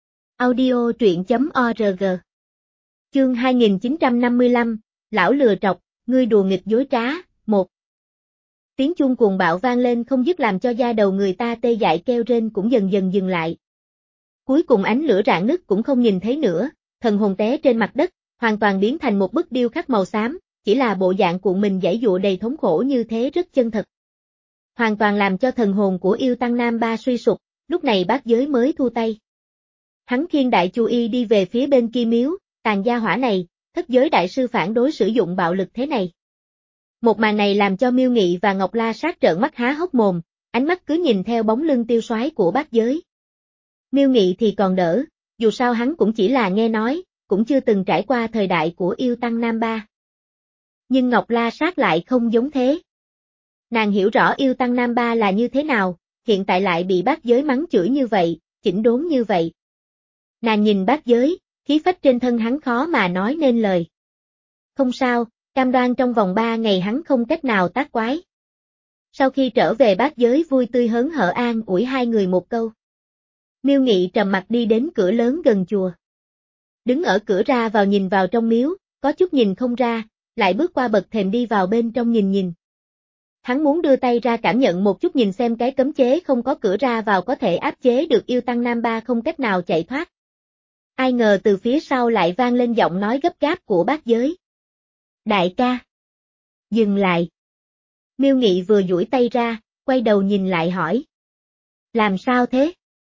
Audio truyện.org Chương hai nghìn chín trăm năm mươi lăm, Lão lừa trọc, ngươi đùa nghịch dối trá, một. Tiếng chuông cuồng bạo vang lên không dứt làm cho da đầu người ta tê dại, kêu rên cũng dần dần dừng lại. Cuối cùng ánh lửa rạn nứt cũng không nhìn thấy nữa, thần hồn té trên mặt đất, hoàn toàn biến thành một bức điêu khắc màu xám, chỉ là bộ dạng cuộn mình giãy giụa đầy thống khổ như thế rất chân thật. Hoàn toàn làm cho thần hồn của yêu tăng Nam Ba suy sụp, lúc này bát giới mới thu tay. Hắn khiêng đại chu y đi về phía bên kia miếu, tàn gia hỏa này, thất giới đại sư phản đối sử dụng bạo lực thế này. Một màn này làm cho Miêu Nghị và Ngọc La Sát trợn mắt há hốc mồm, ánh mắt cứ nhìn theo bóng lưng tiêu soái của bát giới. Miêu Nghị thì còn đỡ, dù sao hắn cũng chỉ là nghe nói, cũng chưa từng trải qua thời đại của yêu tăng Nam Ba. Nhưng Ngọc La Sát lại không giống thế. Nàng hiểu rõ yêu tăng Nam Ba là như thế nào, hiện tại lại bị bát giới mắng chửi như vậy, chỉnh đốn như vậy. Nàng nhìn bát giới, khí phách trên thân hắn khó mà nói nên lời. Không sao, cam đoan trong vòng ba ngày hắn không cách nào tác quái. Sau khi trở về bát giới vui tươi hớn hở an ủi hai người một câu. Miêu Nghị trầm mặt đi đến cửa lớn gần chùa. Đứng ở cửa ra vào nhìn vào trong miếu, có chút nhìn không ra, lại bước qua bậc thềm đi vào bên trong nhìn nhìn. Hắn muốn đưa tay ra cảm nhận một chút nhìn xem cái cấm chế không có cửa ra vào có thể áp chế được yêu tăng Nam Ba không cách nào chạy thoát. Ai ngờ từ phía sau lại vang lên giọng nói gấp gáp của bát giới. Đại ca! Dừng lại! Miêu Nghị vừa duỗi tay ra, quay đầu nhìn lại hỏi. Làm sao thế?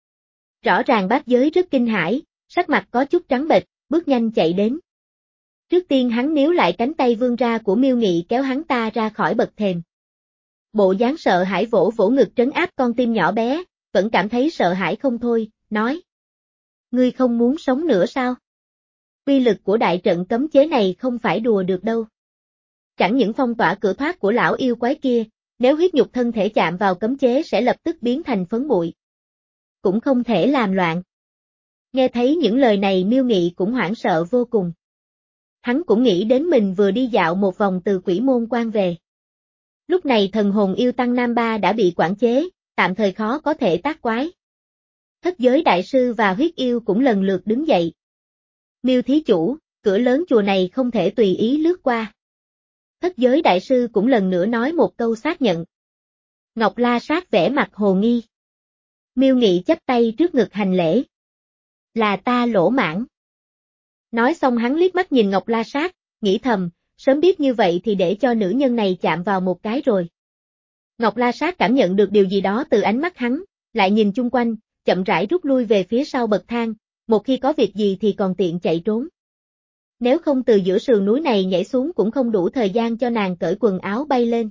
Rõ ràng bát giới rất kinh hãi, sắc mặt có chút trắng bệch, bước nhanh chạy đến. Trước tiên hắn níu lại cánh tay vươn ra của Miêu Nghị kéo hắn ta ra khỏi bậc thềm. Bộ dáng sợ hãi vỗ vỗ ngực trấn áp con tim nhỏ bé, vẫn cảm thấy sợ hãi không thôi, nói. Ngươi không muốn sống nữa sao? Uy lực của đại trận cấm chế này không phải đùa được đâu. Chẳng những phong tỏa cửa thoát của lão yêu quái kia, nếu huyết nhục thân thể chạm vào cấm chế sẽ lập tức biến thành phấn bụi. Cũng không thể làm loạn. Nghe thấy những lời này Miêu Nghị cũng hoảng sợ vô cùng. Hắn cũng nghĩ đến mình vừa đi dạo một vòng từ quỷ môn quan về. Lúc này thần hồn yêu tăng Nam Ba đã bị quản chế, tạm thời khó có thể tác quái. Thất giới đại sư và huyết yêu cũng lần lượt đứng dậy. Miêu thí chủ, cửa lớn chùa này không thể tùy ý lướt qua. Thất giới đại sư cũng lần nữa nói một câu xác nhận. Ngọc La Sát vẻ mặt hồ nghi. Miêu Nghị chắp tay trước ngực hành lễ. Là ta lỗ mãn. Nói xong hắn liếc mắt nhìn Ngọc La Sát, nghĩ thầm, sớm biết như vậy thì để cho nữ nhân này chạm vào một cái rồi. Ngọc La Sát cảm nhận được điều gì đó từ ánh mắt hắn, lại nhìn chung quanh, chậm rãi rút lui về phía sau bậc thang, một khi có việc gì thì còn tiện chạy trốn. Nếu không từ giữa sườn núi này nhảy xuống cũng không đủ thời gian cho nàng cởi quần áo bay lên.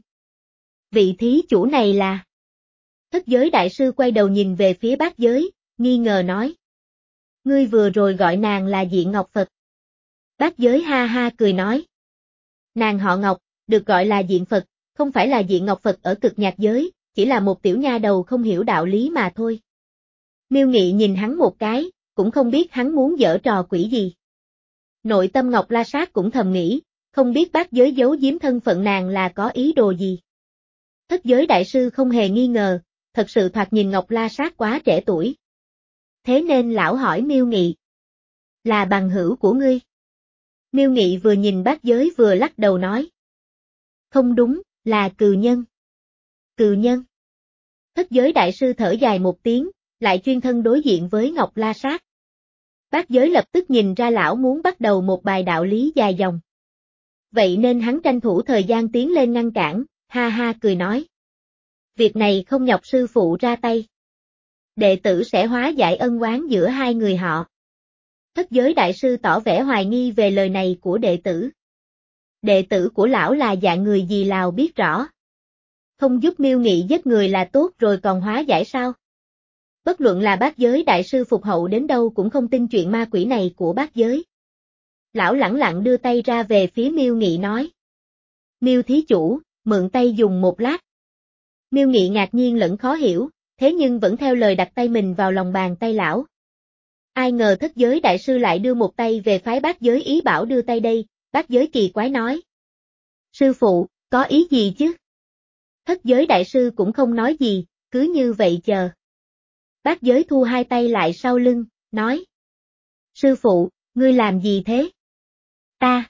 Vị thí chủ này là... Thất giới đại sư quay đầu nhìn về phía bát giới, nghi ngờ nói. Ngươi vừa rồi gọi nàng là Diện Ngọc Phật. Bát giới ha ha cười nói. Nàng họ Ngọc, được gọi là Diện Phật, không phải là Diện Ngọc Phật ở cực nhạc giới, chỉ là một tiểu nha đầu không hiểu đạo lý mà thôi. Miêu Nghị nhìn hắn một cái, cũng không biết hắn muốn giở trò quỷ gì. Nội tâm Ngọc La Sát cũng thầm nghĩ, không biết bát giới giấu giếm thân phận nàng là có ý đồ gì. Thất giới đại sư không hề nghi ngờ, thật sự thoạt nhìn Ngọc La Sát quá trẻ tuổi. Thế nên lão hỏi Miêu Nghị. Là bằng hữu của ngươi. Miêu Nghị vừa nhìn bát giới vừa lắc đầu nói. Không đúng, là cừu nhân. Cừu nhân. Thất giới đại sư thở dài một tiếng, lại chuyên thân đối diện với Ngọc La Sát. Bát giới lập tức nhìn ra lão muốn bắt đầu một bài đạo lý dài dòng. Vậy nên hắn tranh thủ thời gian tiến lên ngăn cản, ha ha cười nói. Việc này không nhọc sư phụ ra tay. Đệ tử sẽ hóa giải ân oán giữa hai người họ. Thất giới đại sư tỏ vẻ hoài nghi về lời này của đệ tử. Đệ tử của lão là dạng người gì Lào biết rõ. không giúp Miêu Nghị giết người là tốt rồi còn hóa giải sao? Bất luận là bát giới đại sư phục hậu đến đâu cũng không tin chuyện ma quỷ này của bát giới. Lão lẳng lặng đưa tay ra về phía Miêu Nghị nói. Miêu thí chủ, mượn tay dùng một lát. Miêu Nghị ngạc nhiên lẫn khó hiểu, thế nhưng vẫn theo lời đặt tay mình vào lòng bàn tay lão. Ai ngờ thất giới đại sư lại đưa một tay về phái bát giới ý bảo đưa tay đây, bát giới kỳ quái nói. Sư phụ, có ý gì chứ? Thất giới đại sư cũng không nói gì, cứ như vậy chờ. Bát giới thu hai tay lại sau lưng, nói. Sư phụ, ngươi làm gì thế? Ta.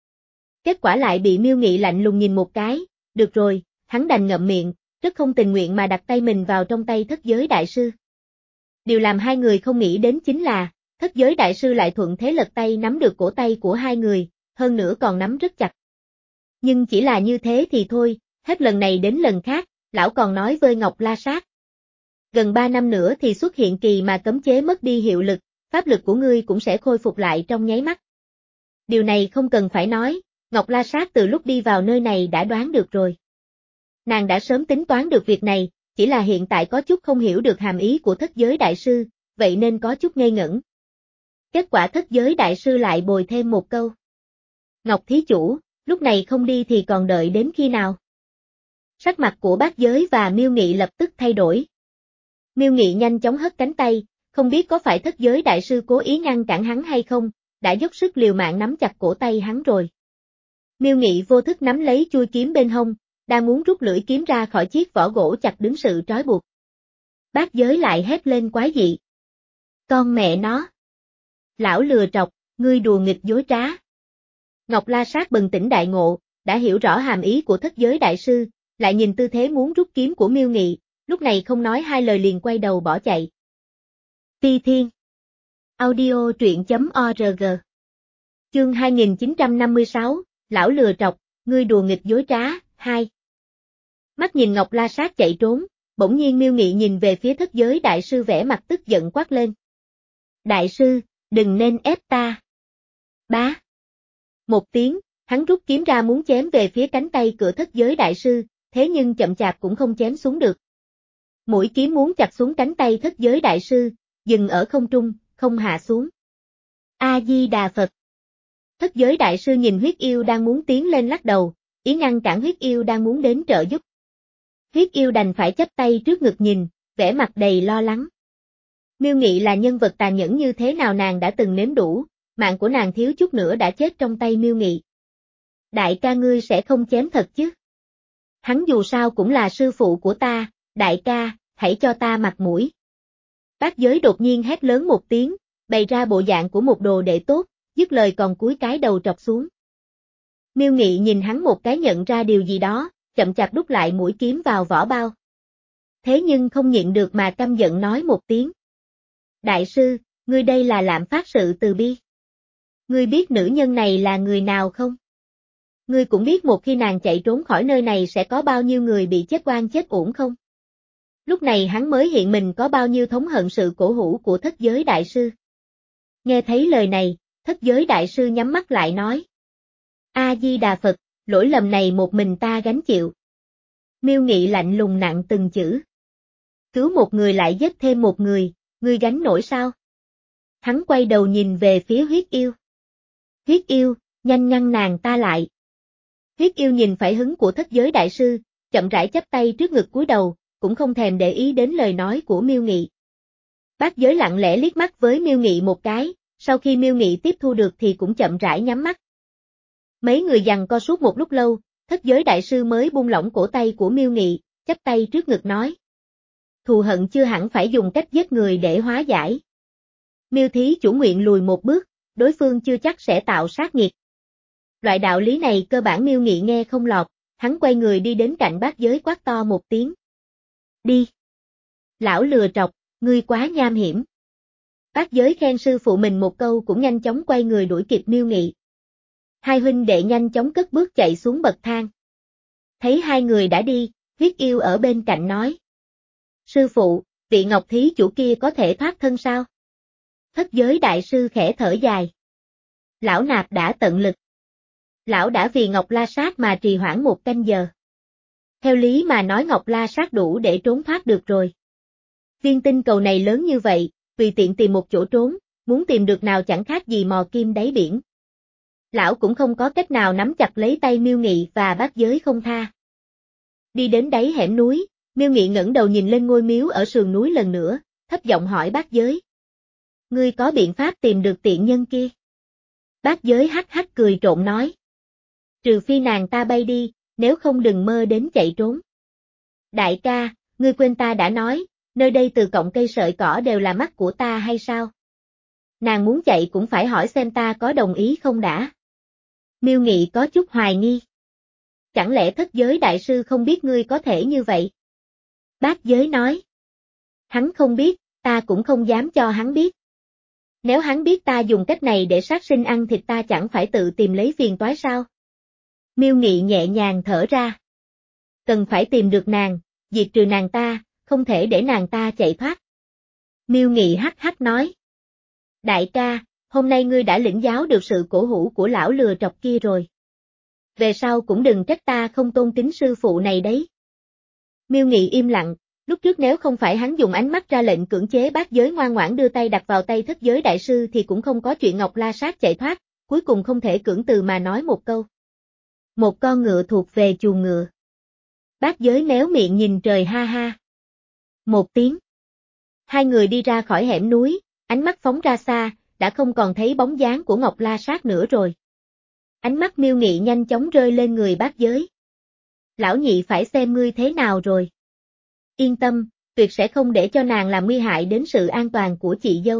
Kết quả lại bị Miêu Nghị lạnh lùng nhìn một cái, được rồi, hắn đành ngậm miệng, rất không tình nguyện mà đặt tay mình vào trong tay thất giới đại sư. Điều làm hai người không nghĩ đến chính là, thất giới đại sư lại thuận thế lật tay nắm được cổ tay của hai người, hơn nữa còn nắm rất chặt. Nhưng chỉ là như thế thì thôi, hết lần này đến lần khác, lão còn nói với Ngọc La Sát. Gần ba năm nữa thì xuất hiện kỳ mà cấm chế mất đi hiệu lực, pháp lực của ngươi cũng sẽ khôi phục lại trong nháy mắt. Điều này không cần phải nói, Ngọc La Sát từ lúc đi vào nơi này đã đoán được rồi. Nàng đã sớm tính toán được việc này, chỉ là hiện tại có chút không hiểu được hàm ý của thất giới đại sư, vậy nên có chút ngây ngẩn. Kết quả thất giới đại sư lại bồi thêm một câu. Ngọc thí chủ, lúc này không đi thì còn đợi đến khi nào? Sắc mặt của bát giới và Miêu Nghị lập tức thay đổi. Miêu Nghị nhanh chóng hất cánh tay, không biết có phải thất giới đại sư cố ý ngăn cản hắn hay không, đã dốc sức liều mạng nắm chặt cổ tay hắn rồi. Miêu Nghị vô thức nắm lấy chuôi kiếm bên hông, đang muốn rút lưỡi kiếm ra khỏi chiếc vỏ gỗ chặt đứng sự trói buộc. Bát giới lại hét lên quái dị. Con mẹ nó! Lão lừa trọc, ngươi đùa nghịch dối trá. Ngọc La Sát bừng tỉnh đại ngộ, đã hiểu rõ hàm ý của thất giới đại sư, lại nhìn tư thế muốn rút kiếm của Miêu Nghị, lúc này không nói hai lời liền quay đầu bỏ chạy. Ti Thiên Audio truyện.org Chương hai nghìn chín trăm năm mươi sáu, Lão lừa trọc, ngươi đùa nghịch dối trá, hai. Mắt nhìn Ngọc La Sát chạy trốn, bỗng nhiên Miêu Nghị nhìn về phía thất giới đại sư vẻ mặt tức giận quát lên. Đại sư, đừng nên ép ta. Bá. Một tiếng, hắn rút kiếm ra muốn chém về phía cánh tay cửa thất giới đại sư, thế nhưng chậm chạp cũng không chém xuống được. Mũi kiếm muốn chặt xuống cánh tay thất giới đại sư, dừng ở không trung, không hạ xuống. A-di-đà Phật. Thất giới đại sư nhìn huyết yêu đang muốn tiến lên lắc đầu, ý ngăn cản huyết yêu đang muốn đến trợ giúp. Huyết yêu đành phải chắp tay trước ngực nhìn, vẻ mặt đầy lo lắng. Miêu Nghị là nhân vật tàn nhẫn như thế nào nàng đã từng nếm đủ, mạng của nàng thiếu chút nữa đã chết trong tay Miêu Nghị. Đại ca ngươi sẽ không chém thật chứ? Hắn dù sao cũng là sư phụ của ta, đại ca, hãy cho ta mặt mũi. Bát giới đột nhiên hét lớn một tiếng, bày ra bộ dạng của một đồ đệ tốt, dứt lời còn cúi cái đầu trọc xuống. Miêu Nghị nhìn hắn một cái nhận ra điều gì đó, chậm chạp đút lại mũi kiếm vào vỏ bao. Thế nhưng không nhịn được mà căm giận nói một tiếng. Đại sư, ngươi đây là lạm phát sự từ bi. Ngươi biết nữ nhân này là người nào không? Ngươi cũng biết một khi nàng chạy trốn khỏi nơi này sẽ có bao nhiêu người bị chết oan chết uổng không? Lúc này hắn mới hiện mình có bao nhiêu thống hận sự cổ hủ của thất giới đại sư. Nghe thấy lời này, thất giới đại sư nhắm mắt lại nói. A-di-đà Phật, lỗi lầm này một mình ta gánh chịu. Miêu Nghị lạnh lùng nặng từng chữ. Cứu một người lại giết thêm một người, ngươi gánh nổi sao? Hắn quay đầu nhìn về phía huyết yêu. Huyết yêu, nhanh ngăn nàng ta lại. Huyết yêu nhìn phải hứng của thất giới đại sư, chậm rãi chắp tay trước ngực cúi đầu, cũng không thèm để ý đến lời nói của Miêu Nghị. Bát giới lặng lẽ liếc mắt với Miêu Nghị một cái, sau khi Miêu Nghị tiếp thu được thì cũng chậm rãi nhắm mắt. Mấy người giằng co suốt một lúc lâu, thất giới đại sư mới buông lỏng cổ tay của Miêu Nghị, chắp tay trước ngực nói. Thù hận chưa hẳn phải dùng cách giết người để hóa giải. Miêu thí chủ nguyện lùi một bước, đối phương chưa chắc sẽ tạo sát nghiệt. Loại đạo lý này cơ bản Miêu Nghị nghe không lọt, hắn quay người đi đến cạnh bát giới quát to một tiếng. Đi! Lão lừa trọc, ngươi quá nham hiểm. Bát giới khen sư phụ mình một câu cũng nhanh chóng quay người đuổi kịp Miêu Nghị. Hai huynh đệ nhanh chóng cất bước chạy xuống bậc thang. Thấy hai người đã đi, huyết yêu ở bên cạnh nói. Sư phụ, vị Ngọc thí chủ kia có thể thoát thân sao? Thất giới đại sư khẽ thở dài. Lão nạp đã tận lực. Lão đã vì Ngọc La Sát mà trì hoãn một canh giờ. Theo lý mà nói Ngọc La Sát đủ để trốn thoát được rồi. Viên tinh cầu này lớn như vậy, tùy tiện tìm một chỗ trốn, muốn tìm được nào chẳng khác gì mò kim đáy biển. Lão cũng không có cách nào nắm chặt lấy tay Miêu Nghị và Bát Giới không tha. Đi đến đáy hẻm núi, Miêu Nghị ngẩng đầu nhìn lên ngôi miếu ở sườn núi lần nữa, thấp giọng hỏi Bát Giới. Ngươi có biện pháp tìm được tiện nhân kia? Bát Giới hắc hắc cười trộm nói. Trừ phi nàng ta bay đi, nếu không đừng mơ đến chạy trốn. Đại ca, ngươi quên ta đã nói, nơi đây từ cọng cây sợi cỏ đều là mắt của ta hay sao? Nàng muốn chạy cũng phải hỏi xem ta có đồng ý không đã. Miêu Nghị có chút hoài nghi. Chẳng lẽ Thất Giới đại sư không biết ngươi có thể như vậy? Bát Giới nói. Hắn không biết, ta cũng không dám cho hắn biết. Nếu hắn biết ta dùng cách này để sát sinh ăn thịt ta chẳng phải tự tìm lấy phiền toái sao? Miêu Nghị nhẹ nhàng thở ra. Cần phải tìm được nàng, diệt trừ nàng ta, không thể để nàng ta chạy thoát. Miêu Nghị hắc hắc nói. Đại ca, hôm nay ngươi đã lĩnh giáo được sự cổ hủ của lão lừa trọc kia rồi. Về sau cũng đừng trách ta không tôn kính sư phụ này đấy. Miêu Nghị im lặng, lúc trước nếu không phải hắn dùng ánh mắt ra lệnh cưỡng chế Bát Giới ngoan ngoãn đưa tay đặt vào tay Thất Giới đại sư thì cũng không có chuyện Ngọc La Sát chạy thoát, cuối cùng không thể cưỡng từ mà nói một câu. Một con ngựa thuộc về chuồng ngựa. Bát Giới méo miệng nhìn trời ha ha. Một tiếng. Hai người đi ra khỏi hẻm núi, ánh mắt phóng ra xa, đã không còn thấy bóng dáng của Ngọc La Sát nữa rồi. Ánh mắt Miêu Nghị nhanh chóng rơi lên người Bát Giới. Lão nhị phải xem ngươi thế nào rồi. Yên tâm, tuyệt sẽ không để cho nàng làm nguy hại đến sự an toàn của chị dâu.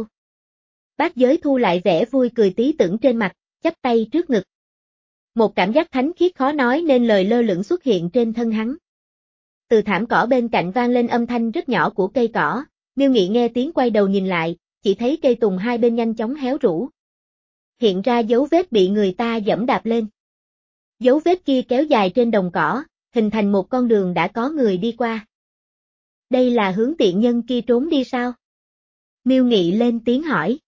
Bát Giới thu lại vẻ vui cười tí tưởng trên mặt, chắp tay trước ngực. Một cảm giác thánh khiết khó nói nên lời lơ lửng xuất hiện trên thân hắn. Từ thảm cỏ bên cạnh vang lên âm thanh rất nhỏ của cây cỏ, Miêu Nghị nghe tiếng quay đầu nhìn lại, chỉ thấy cây tùng hai bên nhanh chóng héo rũ. Hiện ra dấu vết bị người ta giẫm đạp lên. Dấu vết kia kéo dài trên đồng cỏ, hình thành một con đường đã có người đi qua. Đây là hướng tiện nhân kia trốn đi sao? Miêu Nghị lên tiếng hỏi.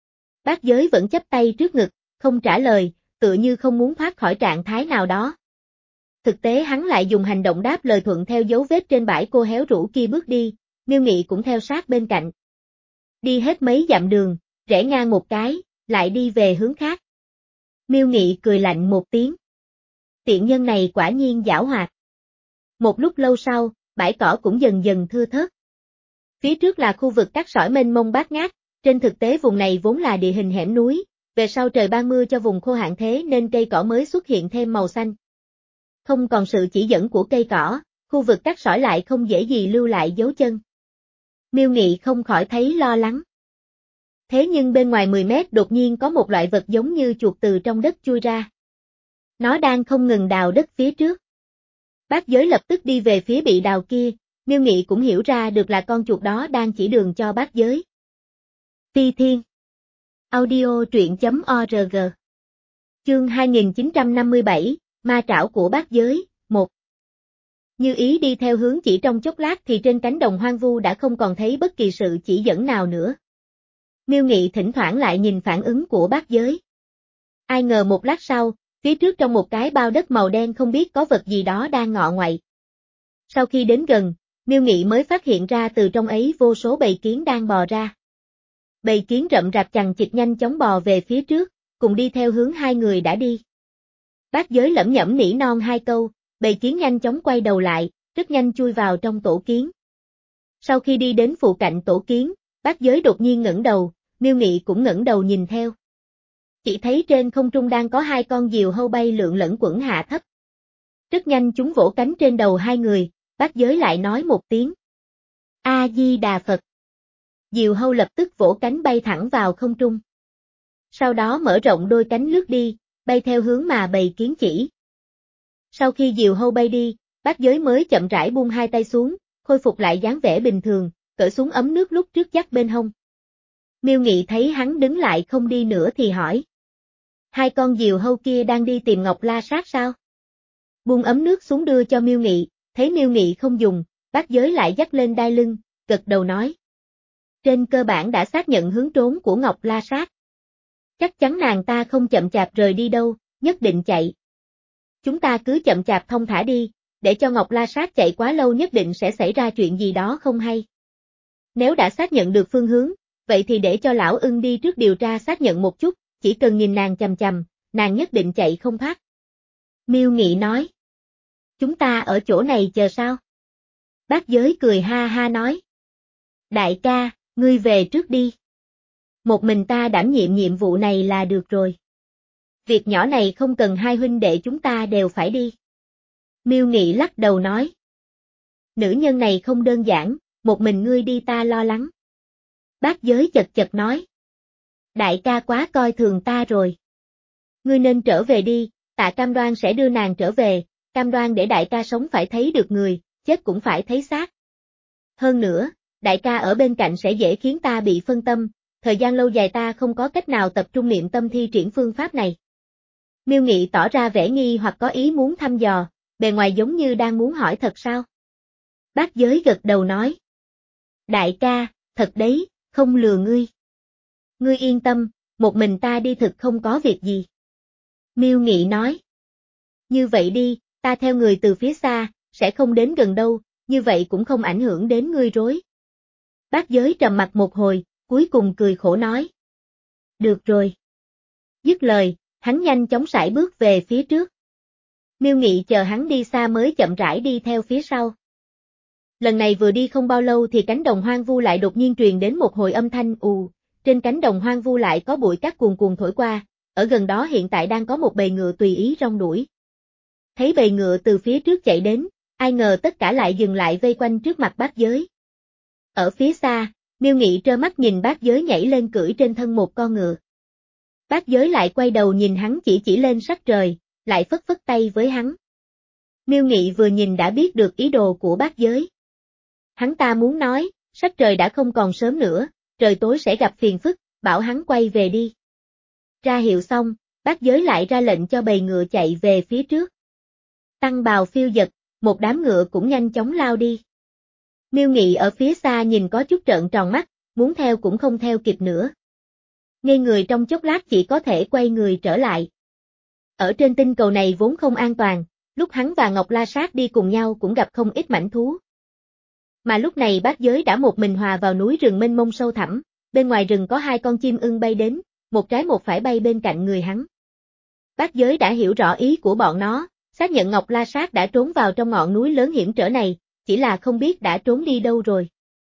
Bát Giới vẫn chắp tay trước ngực, không trả lời, tựa như không muốn thoát khỏi trạng thái nào đó. Thực tế hắn lại dùng hành động đáp lời thuận theo dấu vết trên bãi cô héo rũ kia bước đi, Miêu Nghị cũng theo sát bên cạnh. Đi hết mấy dặm đường, rẽ ngang một cái, lại đi về hướng khác. Miêu Nghị cười lạnh một tiếng. Tiện nhân này quả nhiên giảo hoạt. Một lúc lâu sau, bãi cỏ cũng dần dần thưa thớt. Phía trước là khu vực cát sỏi mênh mông bát ngát, trên thực tế vùng này vốn là địa hình hẻm núi, về sau trời ban mưa cho vùng khô hạn thế nên cây cỏ mới xuất hiện thêm màu xanh. Không còn sự chỉ dẫn của cây cỏ, khu vực cát sỏi lại không dễ gì lưu lại dấu chân. Miêu Nghị không khỏi thấy lo lắng. Thế nhưng bên ngoài mười mét đột nhiên có một loại vật giống như chuột từ trong đất chui ra. Nó đang không ngừng đào đất phía trước. Bát Giới lập tức đi về phía bị đào kia, Miêu Nghị cũng hiểu ra được là con chuột đó đang chỉ đường cho Bát Giới. Phi Thiên Audio truyện chấm org Chương hai nghìn chín trăm năm mươi bảy, Ma trảo của Bát Giới, một. Như ý đi theo hướng chỉ trong chốc lát thì trên cánh đồng hoang vu đã không còn thấy bất kỳ sự chỉ dẫn nào nữa. Miêu Nghị thỉnh thoảng lại nhìn phản ứng của Bát Giới. Ai ngờ một lát sau, phía trước trong một cái bao đất màu đen không biết có vật gì đó đang ngọ ngoậy. Sau khi đến gần, Miêu Nghị mới phát hiện ra từ trong ấy vô số bầy kiến đang bò ra. Bầy kiến rậm rạp chằng chịt nhanh chóng bò về phía trước, cùng đi theo hướng hai người đã đi. Bát Giới lẩm nhẩm nỉ non hai câu, bầy kiến nhanh chóng quay đầu lại, rất nhanh chui vào trong tổ kiến. Sau khi đi đến phụ cạnh tổ kiến, Bát Giới đột nhiên ngẩng đầu, Miêu Nghị cũng ngẩng đầu nhìn theo. Chỉ thấy trên không trung đang có hai con diều hâu bay lượn lẫn quẩn hạ thấp. Rất nhanh chúng vỗ cánh trên đầu hai người, Bát Giới lại nói một tiếng. A-di-đà Phật. Diều hâu lập tức vỗ cánh bay thẳng vào không trung. Sau đó mở rộng đôi cánh lướt đi, bay theo hướng mà bầy kiến chỉ. Sau khi diều hâu bay đi, Bát Giới mới chậm rãi buông hai tay xuống, khôi phục lại dáng vẻ bình thường, cởi xuống ấm nước lúc trước dắt bên hông. Miêu Nghị thấy hắn đứng lại không đi nữa thì hỏi. Hai con diều hâu kia đang đi tìm Ngọc La Sát sao? Buông ấm nước xuống đưa cho Miêu Nghị, thấy Miêu Nghị không dùng, Bát Giới lại dắt lên đai lưng, gật đầu nói. Trên cơ bản đã xác nhận hướng trốn của Ngọc La Sát. Chắc chắn nàng ta không chậm chạp rời đi đâu, nhất định chạy. Chúng ta cứ chậm chạp thông thả đi, để cho Ngọc La Sát chạy quá lâu nhất định sẽ xảy ra chuyện gì đó không hay. Nếu đã xác nhận được phương hướng, vậy thì để cho lão ưng đi trước điều tra xác nhận một chút, chỉ cần nhìn nàng chằm chằm, nàng nhất định chạy không thoát. Miêu Nghị nói. Chúng ta ở chỗ này chờ sao? Bác Giới cười ha ha nói. Đại ca, ngươi về trước đi. Một mình ta đảm nhiệm nhiệm vụ này là được rồi. Việc nhỏ này không cần hai huynh đệ chúng ta đều phải đi. Miêu Nghị lắc đầu nói. Nữ nhân này không đơn giản, một mình ngươi đi ta lo lắng. Bác Giới chật chật nói. Đại ca quá coi thường ta rồi. Ngươi nên trở về đi, Tạ cam đoan sẽ đưa nàng trở về, cam đoan để đại ca sống phải thấy được người, chết cũng phải thấy xác. Hơn nữa, đại ca ở bên cạnh sẽ dễ khiến ta bị phân tâm, thời gian lâu dài ta không có cách nào tập trung niệm tâm thi triển phương pháp này. Miêu Nghị tỏ ra vẻ nghi hoặc có ý muốn thăm dò, bề ngoài giống như đang muốn hỏi thật sao. Bác Giới gật đầu nói. Đại ca, thật đấy, không lừa ngươi. Ngươi yên tâm, một mình ta đi thực không có việc gì. Miêu Nghị nói. Như vậy đi, ta theo người từ phía xa, sẽ không đến gần đâu, như vậy cũng không ảnh hưởng đến ngươi rối. Bác Giới trầm mặt một hồi, cuối cùng cười khổ nói. Được rồi. Dứt lời, hắn nhanh chóng sải bước về phía trước. Miêu Nghị chờ hắn đi xa mới chậm rãi đi theo phía sau. Lần này vừa đi không bao lâu thì cánh đồng hoang vu lại đột nhiên truyền đến một hồi âm thanh ù, trên cánh đồng hoang vu lại có bụi cát cuồn cuồn thổi qua, ở gần đó hiện tại đang có một bầy ngựa tùy ý rong đuổi. Thấy bầy ngựa từ phía trước chạy đến, ai ngờ tất cả lại dừng lại vây quanh trước mặt Bác Giới. Ở phía xa, Miêu Nghị trơ mắt nhìn Bác Giới nhảy lên cưỡi trên thân một con ngựa. Bác Giới lại quay đầu nhìn hắn chỉ chỉ lên sắc trời, lại phất phất tay với hắn. Miêu Nghị vừa nhìn đã biết được ý đồ của Bác Giới. Hắn ta muốn nói, sắc trời đã không còn sớm nữa, trời tối sẽ gặp phiền phức, bảo hắn quay về đi. Ra hiệu xong, Bác Giới lại ra lệnh cho bầy ngựa chạy về phía trước. Tăng bào phiêu dật, một đám ngựa cũng nhanh chóng lao đi. Miêu Nghị ở phía xa nhìn có chút trợn tròn mắt, muốn theo cũng không theo kịp nữa. Ngây người trong chốc lát chỉ có thể quay người trở lại. Ở trên tinh cầu này vốn không an toàn, lúc hắn và Ngọc La Sát đi cùng nhau cũng gặp không ít mãnh thú. Mà lúc này Bác Giới đã một mình hòa vào núi rừng mênh mông sâu thẳm, bên ngoài rừng có hai con chim ưng bay đến, một trái một phải bay bên cạnh người hắn. Bác Giới đã hiểu rõ ý của bọn nó, xác nhận Ngọc La Sát đã trốn vào trong ngọn núi lớn hiểm trở này, chỉ là không biết đã trốn đi đâu rồi.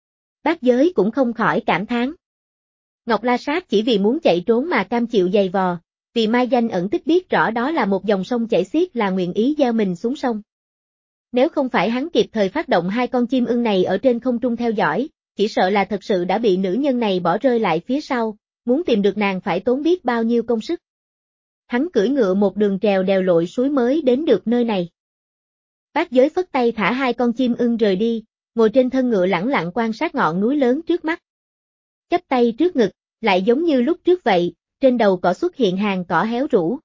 Bác Giới cũng không khỏi cảm thán. Ngọc La Sát chỉ vì muốn chạy trốn mà cam chịu dày vò, vì mai danh ẩn tích biết rõ đó là một dòng sông chảy xiết là nguyện ý gieo mình xuống sông. Nếu không phải hắn kịp thời phát động hai con chim ưng này ở trên không trung theo dõi, chỉ sợ là thật sự đã bị nữ nhân này bỏ rơi lại phía sau, muốn tìm được nàng phải tốn biết bao nhiêu công sức. Hắn cưỡi ngựa một đường trèo đèo lội suối mới đến được nơi này. Bác Giới phất tay thả hai con chim ưng rời đi, ngồi trên thân ngựa lẳng lặng quan sát ngọn núi lớn trước mắt. Chắp tay trước ngực, lại giống như lúc trước vậy, trên đầu cỏ xuất hiện hàng cỏ héo rũ.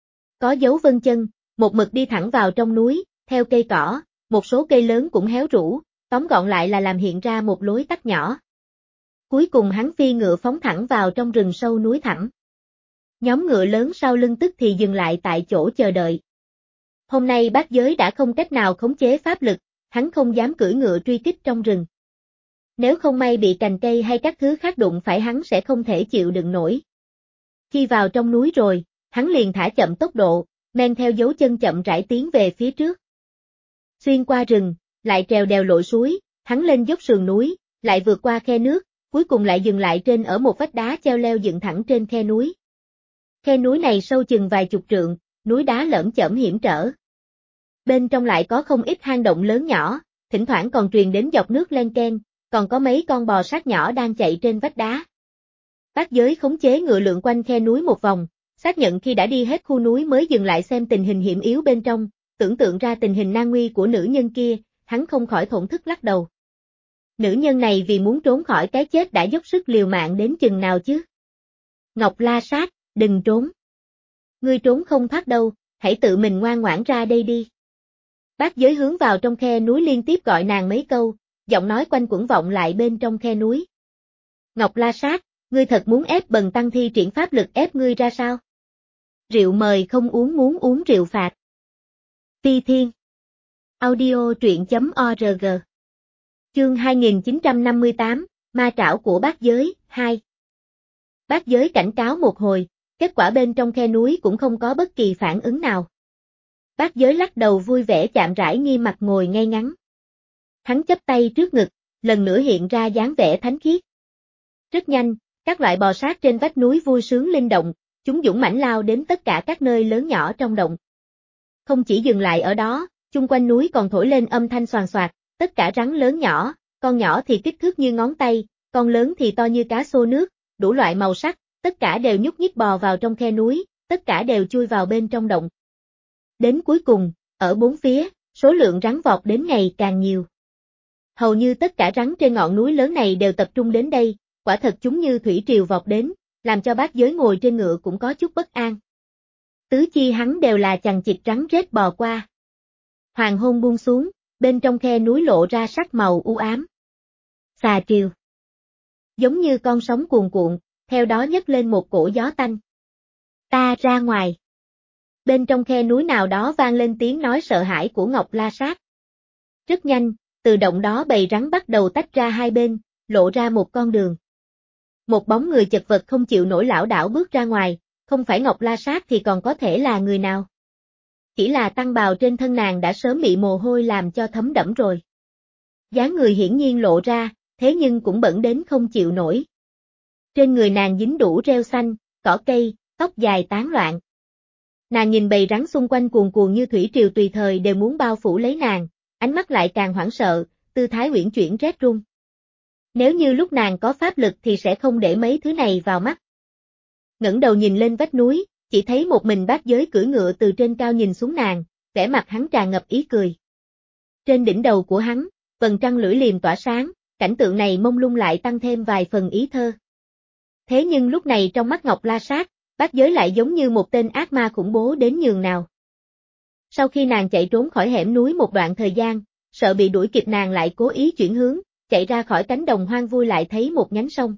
Có dấu vân chân, một mực đi thẳng vào trong núi, theo cây cỏ, một số cây lớn cũng héo rũ, tóm gọn lại là làm hiện ra một lối tắt nhỏ. Cuối cùng hắn phi ngựa phóng thẳng vào trong rừng sâu núi thẳm. Nhóm ngựa lớn sau lưng tức thì dừng lại tại chỗ chờ đợi. Hôm nay Bác Giới đã không cách nào khống chế pháp lực, hắn không dám cưỡi ngựa truy kích trong rừng. Nếu không may bị cành cây hay các thứ khác đụng phải hắn sẽ không thể chịu đựng nổi. Khi vào trong núi rồi, hắn liền thả chậm tốc độ, men theo dấu chân chậm rãi tiến về phía trước. Xuyên qua rừng, lại trèo đèo lội suối, hắn lên dốc sườn núi, lại vượt qua khe nước, cuối cùng lại dừng lại trên ở một vách đá treo leo dựng thẳng trên khe núi. Khe núi này sâu chừng vài chục trượng, núi đá lởm chởm hiểm trở. Bên trong lại có không ít hang động lớn nhỏ, thỉnh thoảng còn truyền đến dọc nước len keng, còn có mấy con bò sát nhỏ đang chạy trên vách đá. Bác Giới khống chế ngựa lượn quanh khe núi một vòng, xác nhận khi đã đi hết khu núi mới dừng lại xem tình hình hiểm yếu bên trong, tưởng tượng ra tình hình nan nguy của nữ nhân kia, hắn không khỏi thổn thức lắc đầu. Nữ nhân này vì muốn trốn khỏi cái chết đã dốc sức liều mạng đến chừng nào chứ? Ngọc La Sát, đừng trốn. Ngươi trốn không thoát đâu, hãy tự mình ngoan ngoãn ra đây đi. Bác Giới hướng vào trong khe núi liên tiếp gọi nàng mấy câu, giọng nói quanh quẩn vọng lại bên trong khe núi. Ngọc La Sát, ngươi thật muốn ép Bần Tăng thi triển pháp lực ép ngươi ra sao? Rượu mời không uống muốn uống rượu phạt. Phi Thiên. Audio truyện chấm org. Chương hai nghìn chín trăm năm mươi tám, Ma trảo của bát giới, hai. Bát giới cảnh cáo một hồi, kết quả bên trong khe núi cũng không có bất kỳ phản ứng nào. Bát giới lắc đầu vui vẻ chạm rãi nghiêm mặt ngồi ngay ngắn. Hắn chắp tay trước ngực, lần nữa hiện ra dáng vẻ thánh khiết. Rất nhanh, các loại bò sát trên vách núi vui sướng linh động, chúng dũng mãnh lao đến tất cả các nơi lớn nhỏ trong động. Không chỉ dừng lại ở đó, chung quanh núi còn thổi lên âm thanh xoàn xoạc, tất cả rắn lớn nhỏ, con nhỏ thì kích thước như ngón tay, con lớn thì to như cá xô nước, đủ loại màu sắc, tất cả đều nhúc nhích bò vào trong khe núi, tất cả đều chui vào bên trong động. Đến cuối cùng, ở bốn phía, số lượng rắn vọt đến ngày càng nhiều. Hầu như tất cả rắn trên ngọn núi lớn này đều tập trung đến đây, quả thật chúng như thủy triều vọt đến, làm cho bát giới ngồi trên ngựa cũng có chút bất an. Tứ chi hắn đều là chằng chịt rắn rết bò qua. Hoàng hôn buông xuống, bên trong khe núi lộ ra sắc màu u ám. Xà triều. Giống như con sóng cuồn cuộn, theo đó nhấc lên một cổ gió tanh. Ta ra ngoài. Bên trong khe núi nào đó vang lên tiếng nói sợ hãi của Ngọc La Sát. Rất nhanh, từ động đó bầy rắn bắt đầu tách ra hai bên, lộ ra một con đường. Một bóng người chật vật không chịu nổi lảo đảo bước ra ngoài, không phải Ngọc La Sát thì còn có thể là người nào. Chỉ là tăng bào trên thân nàng đã sớm bị mồ hôi làm cho thấm đẫm rồi. Dáng người hiển nhiên lộ ra, thế nhưng cũng bẩn đến không chịu nổi. Trên người nàng dính đủ rêu xanh, cỏ cây, tóc dài tán loạn. Nàng nhìn bầy rắn xung quanh cuồn cuộn như thủy triều tùy thời đều muốn bao phủ lấy nàng, ánh mắt lại càng hoảng sợ, tư thái uyển chuyển rét run. Nếu như lúc nàng có pháp lực thì sẽ không để mấy thứ này vào mắt. Ngẩng đầu nhìn lên vách núi, chỉ thấy một mình bát giới cưỡi ngựa từ trên cao nhìn xuống nàng, vẻ mặt hắn tràn ngập ý cười. Trên đỉnh đầu của hắn, vầng trăng lưỡi liềm tỏa sáng, cảnh tượng này mông lung lại tăng thêm vài phần ý thơ. Thế nhưng lúc này trong mắt Ngọc La Sát, bát giới lại giống như một tên ác ma khủng bố đến nhường nào. Sau khi nàng chạy trốn khỏi hẻm núi một đoạn thời gian, sợ bị đuổi kịp nàng lại cố ý chuyển hướng, chạy ra khỏi cánh đồng hoang vui lại thấy một nhánh sông.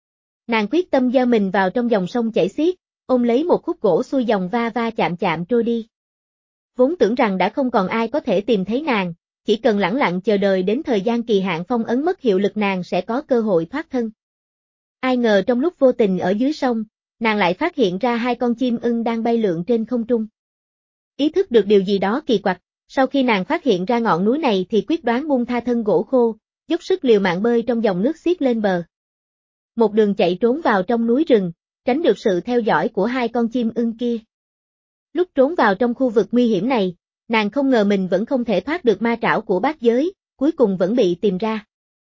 Nàng quyết tâm gieo mình vào trong dòng sông chảy xiết, ôm lấy một khúc gỗ xuôi dòng va va chạm chạm trôi đi. Vốn tưởng rằng đã không còn ai có thể tìm thấy nàng, chỉ cần lẳng lặng chờ đợi đến thời gian kỳ hạn phong ấn mất hiệu lực nàng sẽ có cơ hội thoát thân. Ai ngờ trong lúc vô tình ở dưới sông, nàng lại phát hiện ra hai con chim ưng đang bay lượn trên không trung. Ý thức được điều gì đó kỳ quặc, sau khi nàng phát hiện ra ngọn núi này thì quyết đoán buông tha thân gỗ khô, dốc sức liều mạng bơi trong dòng nước xiết lên bờ. Một đường chạy trốn vào trong núi rừng, tránh được sự theo dõi của hai con chim ưng kia. Lúc trốn vào trong khu vực nguy hiểm này, nàng không ngờ mình vẫn không thể thoát được ma trảo của bát giới, cuối cùng vẫn bị tìm ra.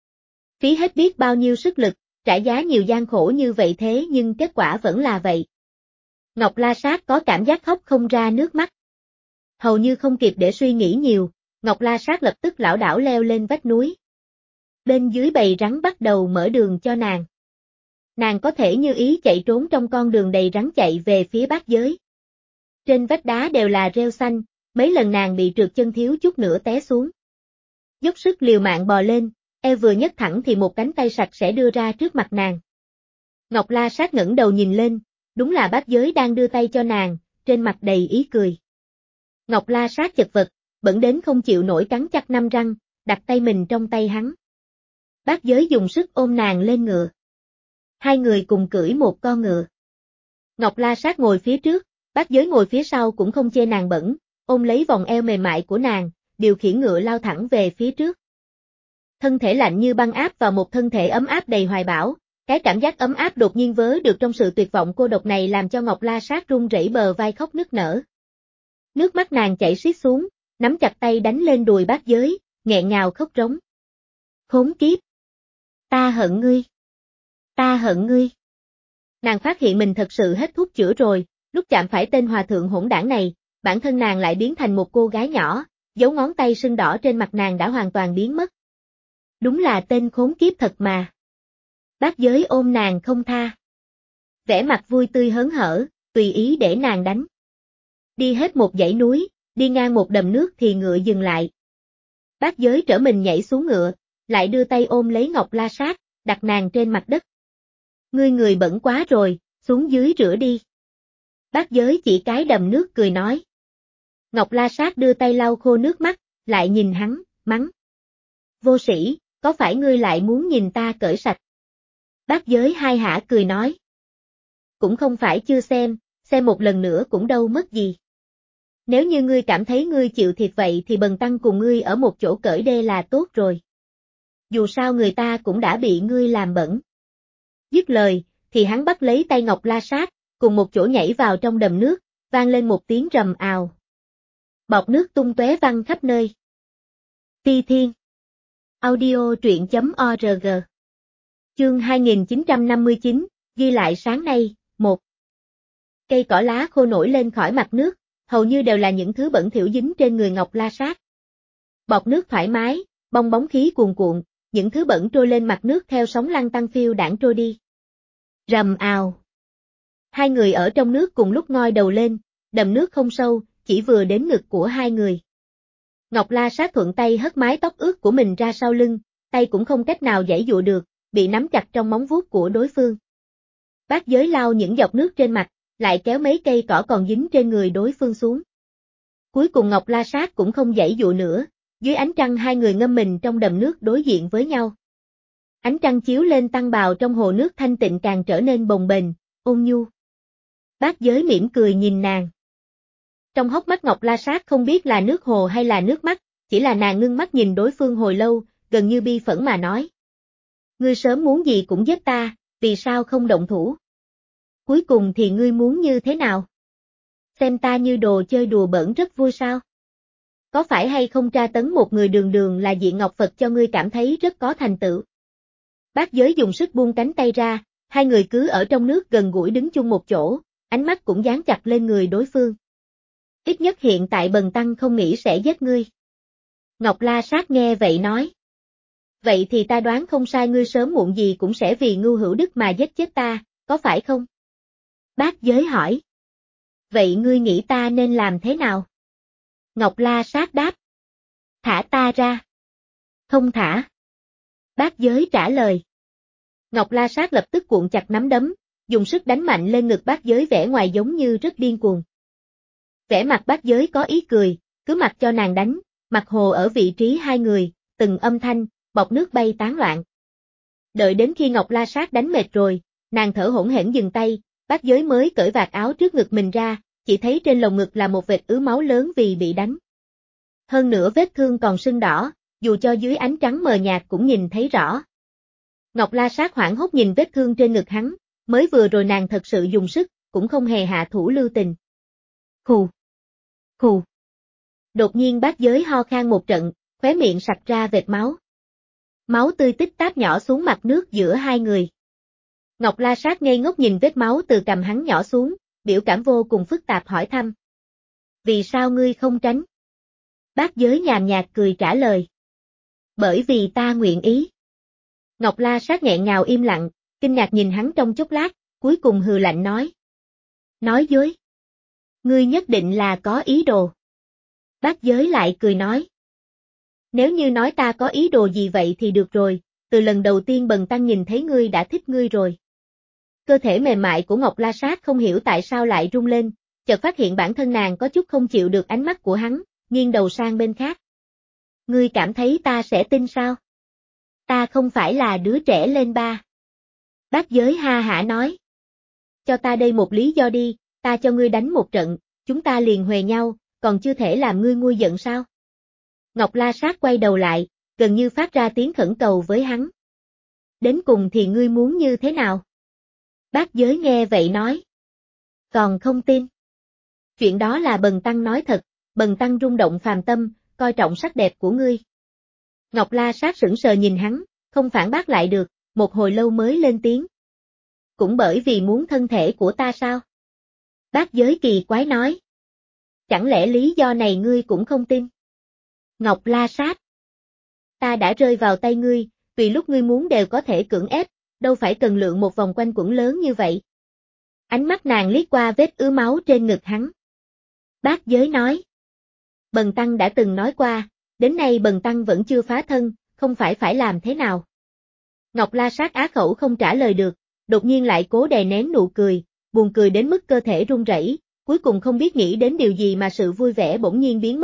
Phí hết biết bao nhiêu sức lực, trả giá nhiều gian khổ như vậy thế nhưng kết quả vẫn là vậy. Ngọc La Sát có cảm giác khóc không ra nước mắt. Hầu như không kịp để suy nghĩ nhiều, Ngọc La Sát lập tức lảo đảo leo lên vách núi. Bên dưới bầy rắn bắt đầu mở đường cho nàng. Nàng có thể như ý chạy trốn trong con đường đầy rắn chạy về phía bát giới. Trên vách đá đều là rêu xanh, mấy lần nàng bị trượt chân thiếu chút nữa té xuống. Dốc sức liều mạng bò lên, eo vừa nhấc thẳng thì một cánh tay sạch sẽ đưa ra trước mặt nàng. Ngọc La Sát ngẩng đầu nhìn lên, đúng là bát giới đang đưa tay cho nàng, trên mặt đầy ý cười. Ngọc La Sát chật vật, bẩn đến không chịu nổi cắn chặt năm răng, đặt tay mình trong tay hắn. Bát giới dùng sức ôm nàng lên ngựa. Hai người cùng cưỡi một con ngựa. Ngọc La Sát ngồi phía trước, bát giới ngồi phía sau cũng không chê nàng bẩn, ôm lấy vòng eo mềm mại của nàng, điều khiển ngựa lao thẳng về phía trước. Thân thể lạnh như băng áp vào một thân thể ấm áp đầy hoài bão, cái cảm giác ấm áp đột nhiên vớ được trong sự tuyệt vọng cô độc này làm cho Ngọc La Sát run rẩy bờ vai khóc nức nở. Nước mắt nàng chảy xiết xuống, nắm chặt tay đánh lên đùi bát giới, nghẹn ngào khóc rống. Khốn kiếp! Ta hận ngươi! Ta hận ngươi! Nàng phát hiện mình thật sự hết thuốc chữa rồi, lúc chạm phải tên hòa thượng hỗn đảng này, bản thân nàng lại biến thành một cô gái nhỏ, dấu ngón tay sưng đỏ trên mặt nàng đã hoàn toàn biến mất. Đúng là tên khốn kiếp thật mà. Bát giới ôm nàng không tha. Vẻ mặt vui tươi hớn hở, tùy ý để nàng đánh. Đi hết một dãy núi, đi ngang một đầm nước thì ngựa dừng lại. Bát giới trở mình nhảy xuống ngựa, lại đưa tay ôm lấy Ngọc La Sát, đặt nàng trên mặt đất. Ngươi người bẩn quá rồi, xuống dưới rửa đi. Bát giới chỉ cái đầm nước cười nói. Ngọc La Sát đưa tay lau khô nước mắt, lại nhìn hắn, mắng. Vô sĩ, có phải ngươi lại muốn nhìn ta cởi sạch? Bát Giới hai hả cười nói. Cũng không phải chưa xem, xem một lần nữa cũng đâu mất gì. Nếu như ngươi cảm thấy ngươi chịu thiệt vậy thì bần tăng cùng ngươi ở một chỗ cởi đê là tốt rồi. Dù sao người ta cũng đã bị ngươi làm bẩn. Dứt lời, thì hắn bắt lấy tay Ngọc La Sát, cùng một chỗ nhảy vào trong đầm nước, vang lên một tiếng rầm ào. Bọt nước tung tóe văng khắp nơi. Phi Thiên Audio truyện chấm org Chương hai nghìn chín trăm năm mươi chín, ghi lại sáng nay, một. Cây cỏ lá khô nổi lên khỏi mặt nước, hầu như đều là những thứ bẩn thỉu dính trên người Ngọc La Sát. Bọt nước thoải mái, bong bóng khí cuồn cuộn, những thứ bẩn trôi lên mặt nước theo sóng lăn tăn phiêu đãng trôi đi. Rầm ào. Hai người ở trong nước cùng lúc ngoi đầu lên, đầm nước không sâu, chỉ vừa đến ngực của hai người. Ngọc La Sát thuận tay hất mái tóc ướt của mình ra sau lưng, tay cũng không cách nào giãy giụa được, bị nắm chặt trong móng vuốt của đối phương. Bát Giới lau những giọt nước trên mặt, lại kéo mấy cây cỏ còn dính trên người đối phương xuống. Cuối cùng Ngọc La Sát cũng không giãy giụa nữa, dưới ánh trăng hai người ngâm mình trong đầm nước đối diện với nhau. Ánh trăng chiếu lên tăng bào trong hồ nước thanh tịnh càng trở nên bồng bềnh, ôn nhu. Bát Giới mỉm cười nhìn nàng. Trong hốc mắt Ngọc La Sát không biết là nước hồ hay là nước mắt, chỉ là nàng ngưng mắt nhìn đối phương hồi lâu, gần như bi phẫn mà nói. Ngươi sớm muốn gì cũng giết ta, vì sao không động thủ? Cuối cùng thì ngươi muốn như thế nào? Xem ta như đồ chơi đùa bỡn rất vui sao? Có phải hay không tra tấn một người đường đường là diện ngọc Phật cho ngươi cảm thấy rất có thành tựu? Bát Giới dùng sức buông cánh tay ra, hai người cứ ở trong nước gần gũi đứng chung một chỗ, ánh mắt cũng dán chặt lên người đối phương. Ít nhất hiện tại bần tăng không nghĩ sẽ giết ngươi. Ngọc La Sát nghe vậy nói. Vậy thì ta đoán không sai, ngươi sớm muộn gì cũng sẽ vì Ngưu Hữu Đức mà giết chết ta, có phải không? Bát Giới hỏi. Vậy ngươi nghĩ ta nên làm thế nào? Ngọc La Sát đáp. Thả ta ra. Không thả. Bát Giới trả lời. Ngọc La Sát lập tức cuộn chặt nắm đấm, dùng sức đánh mạnh lên ngực Bát Giới, vẻ ngoài giống như rất điên cuồng. Vẻ mặt Bát Giới có ý cười, cứ mặc cho nàng đánh, mặt hồ ở vị trí hai người, từng âm thanh, bọt nước bay tán loạn. Đợi đến khi Ngọc La Sát đánh mệt rồi, nàng thở hổn hển dừng tay, Bát Giới mới cởi vạt áo trước ngực mình ra, chỉ thấy trên lồng ngực là một vệt ứ máu lớn vì bị đánh. Hơn nữa vết thương còn sưng đỏ, dù cho dưới ánh trắng mờ nhạt cũng nhìn thấy rõ. Ngọc La Sát hoảng hốt nhìn vết thương trên ngực hắn, mới vừa rồi nàng thật sự dùng sức, cũng không hề hạ thủ lưu tình. Khù. Khù. Đột nhiên Bát Giới ho khan một trận, khóe miệng sặc ra vệt máu. Máu tươi tích táp nhỏ xuống mặt nước giữa hai người. Ngọc La Sát ngây ngốc nhìn vết máu từ cằm hắn nhỏ xuống, biểu cảm vô cùng phức tạp hỏi thăm. Vì sao ngươi không tránh? Bát Giới nhàn nhạt cười trả lời. Bởi vì ta nguyện ý. Ngọc La Sát nghẹn ngào im lặng, kinh ngạc nhìn hắn trong chốc lát, cuối cùng hừ lạnh nói. Nói dối. Ngươi nhất định là có ý đồ. Bát Giới lại cười nói. Nếu như nói ta có ý đồ gì vậy thì được rồi, từ lần đầu tiên bần tăng nhìn thấy ngươi đã thích ngươi rồi. Cơ thể mềm mại của Ngọc La Sát không hiểu tại sao lại rung lên, chợt phát hiện bản thân nàng có chút không chịu được ánh mắt của hắn, nghiêng đầu sang bên khác. Ngươi cảm thấy ta sẽ tin sao? Ta không phải là đứa trẻ lên ba. Bát Giới ha hả nói. Cho ta đây một lý do đi, ta cho ngươi đánh một trận, chúng ta liền huề nhau, còn chưa thể làm ngươi nguôi giận sao? Ngọc La Sát quay đầu lại, gần như phát ra tiếng khẩn cầu với hắn. Đến cùng thì ngươi muốn như thế nào? Bát Giới nghe vậy nói. Còn không tin. Chuyện đó là bần tăng nói thật, bần tăng rung động phàm tâm, coi trọng sắc đẹp của ngươi. Ngọc La Sát sững sờ nhìn hắn, không phản bác lại được, một hồi lâu mới lên tiếng. Cũng bởi vì muốn thân thể của ta sao? Bát Giới kỳ quái nói. Chẳng lẽ lý do này ngươi cũng không tin? Ngọc La Sát. Ta đã rơi vào tay ngươi, vì lúc ngươi muốn đều có thể cưỡng ép, đâu phải cần lượn một vòng quanh quẩn lớn như vậy. Ánh mắt nàng liếc qua vết ứ máu trên ngực hắn. Bát Giới nói. Bần tăng đã từng nói qua, đến nay bần tăng vẫn chưa phá thân, không phải phải làm thế nào. Ngọc La Sát á khẩu không trả lời được, đột nhiên lại cố đè nén nụ cười, buồn cười đến mức cơ thể run rẩy, cuối cùng không biết nghĩ đến điều gì mà sự vui vẻ bỗng nhiên biến mất,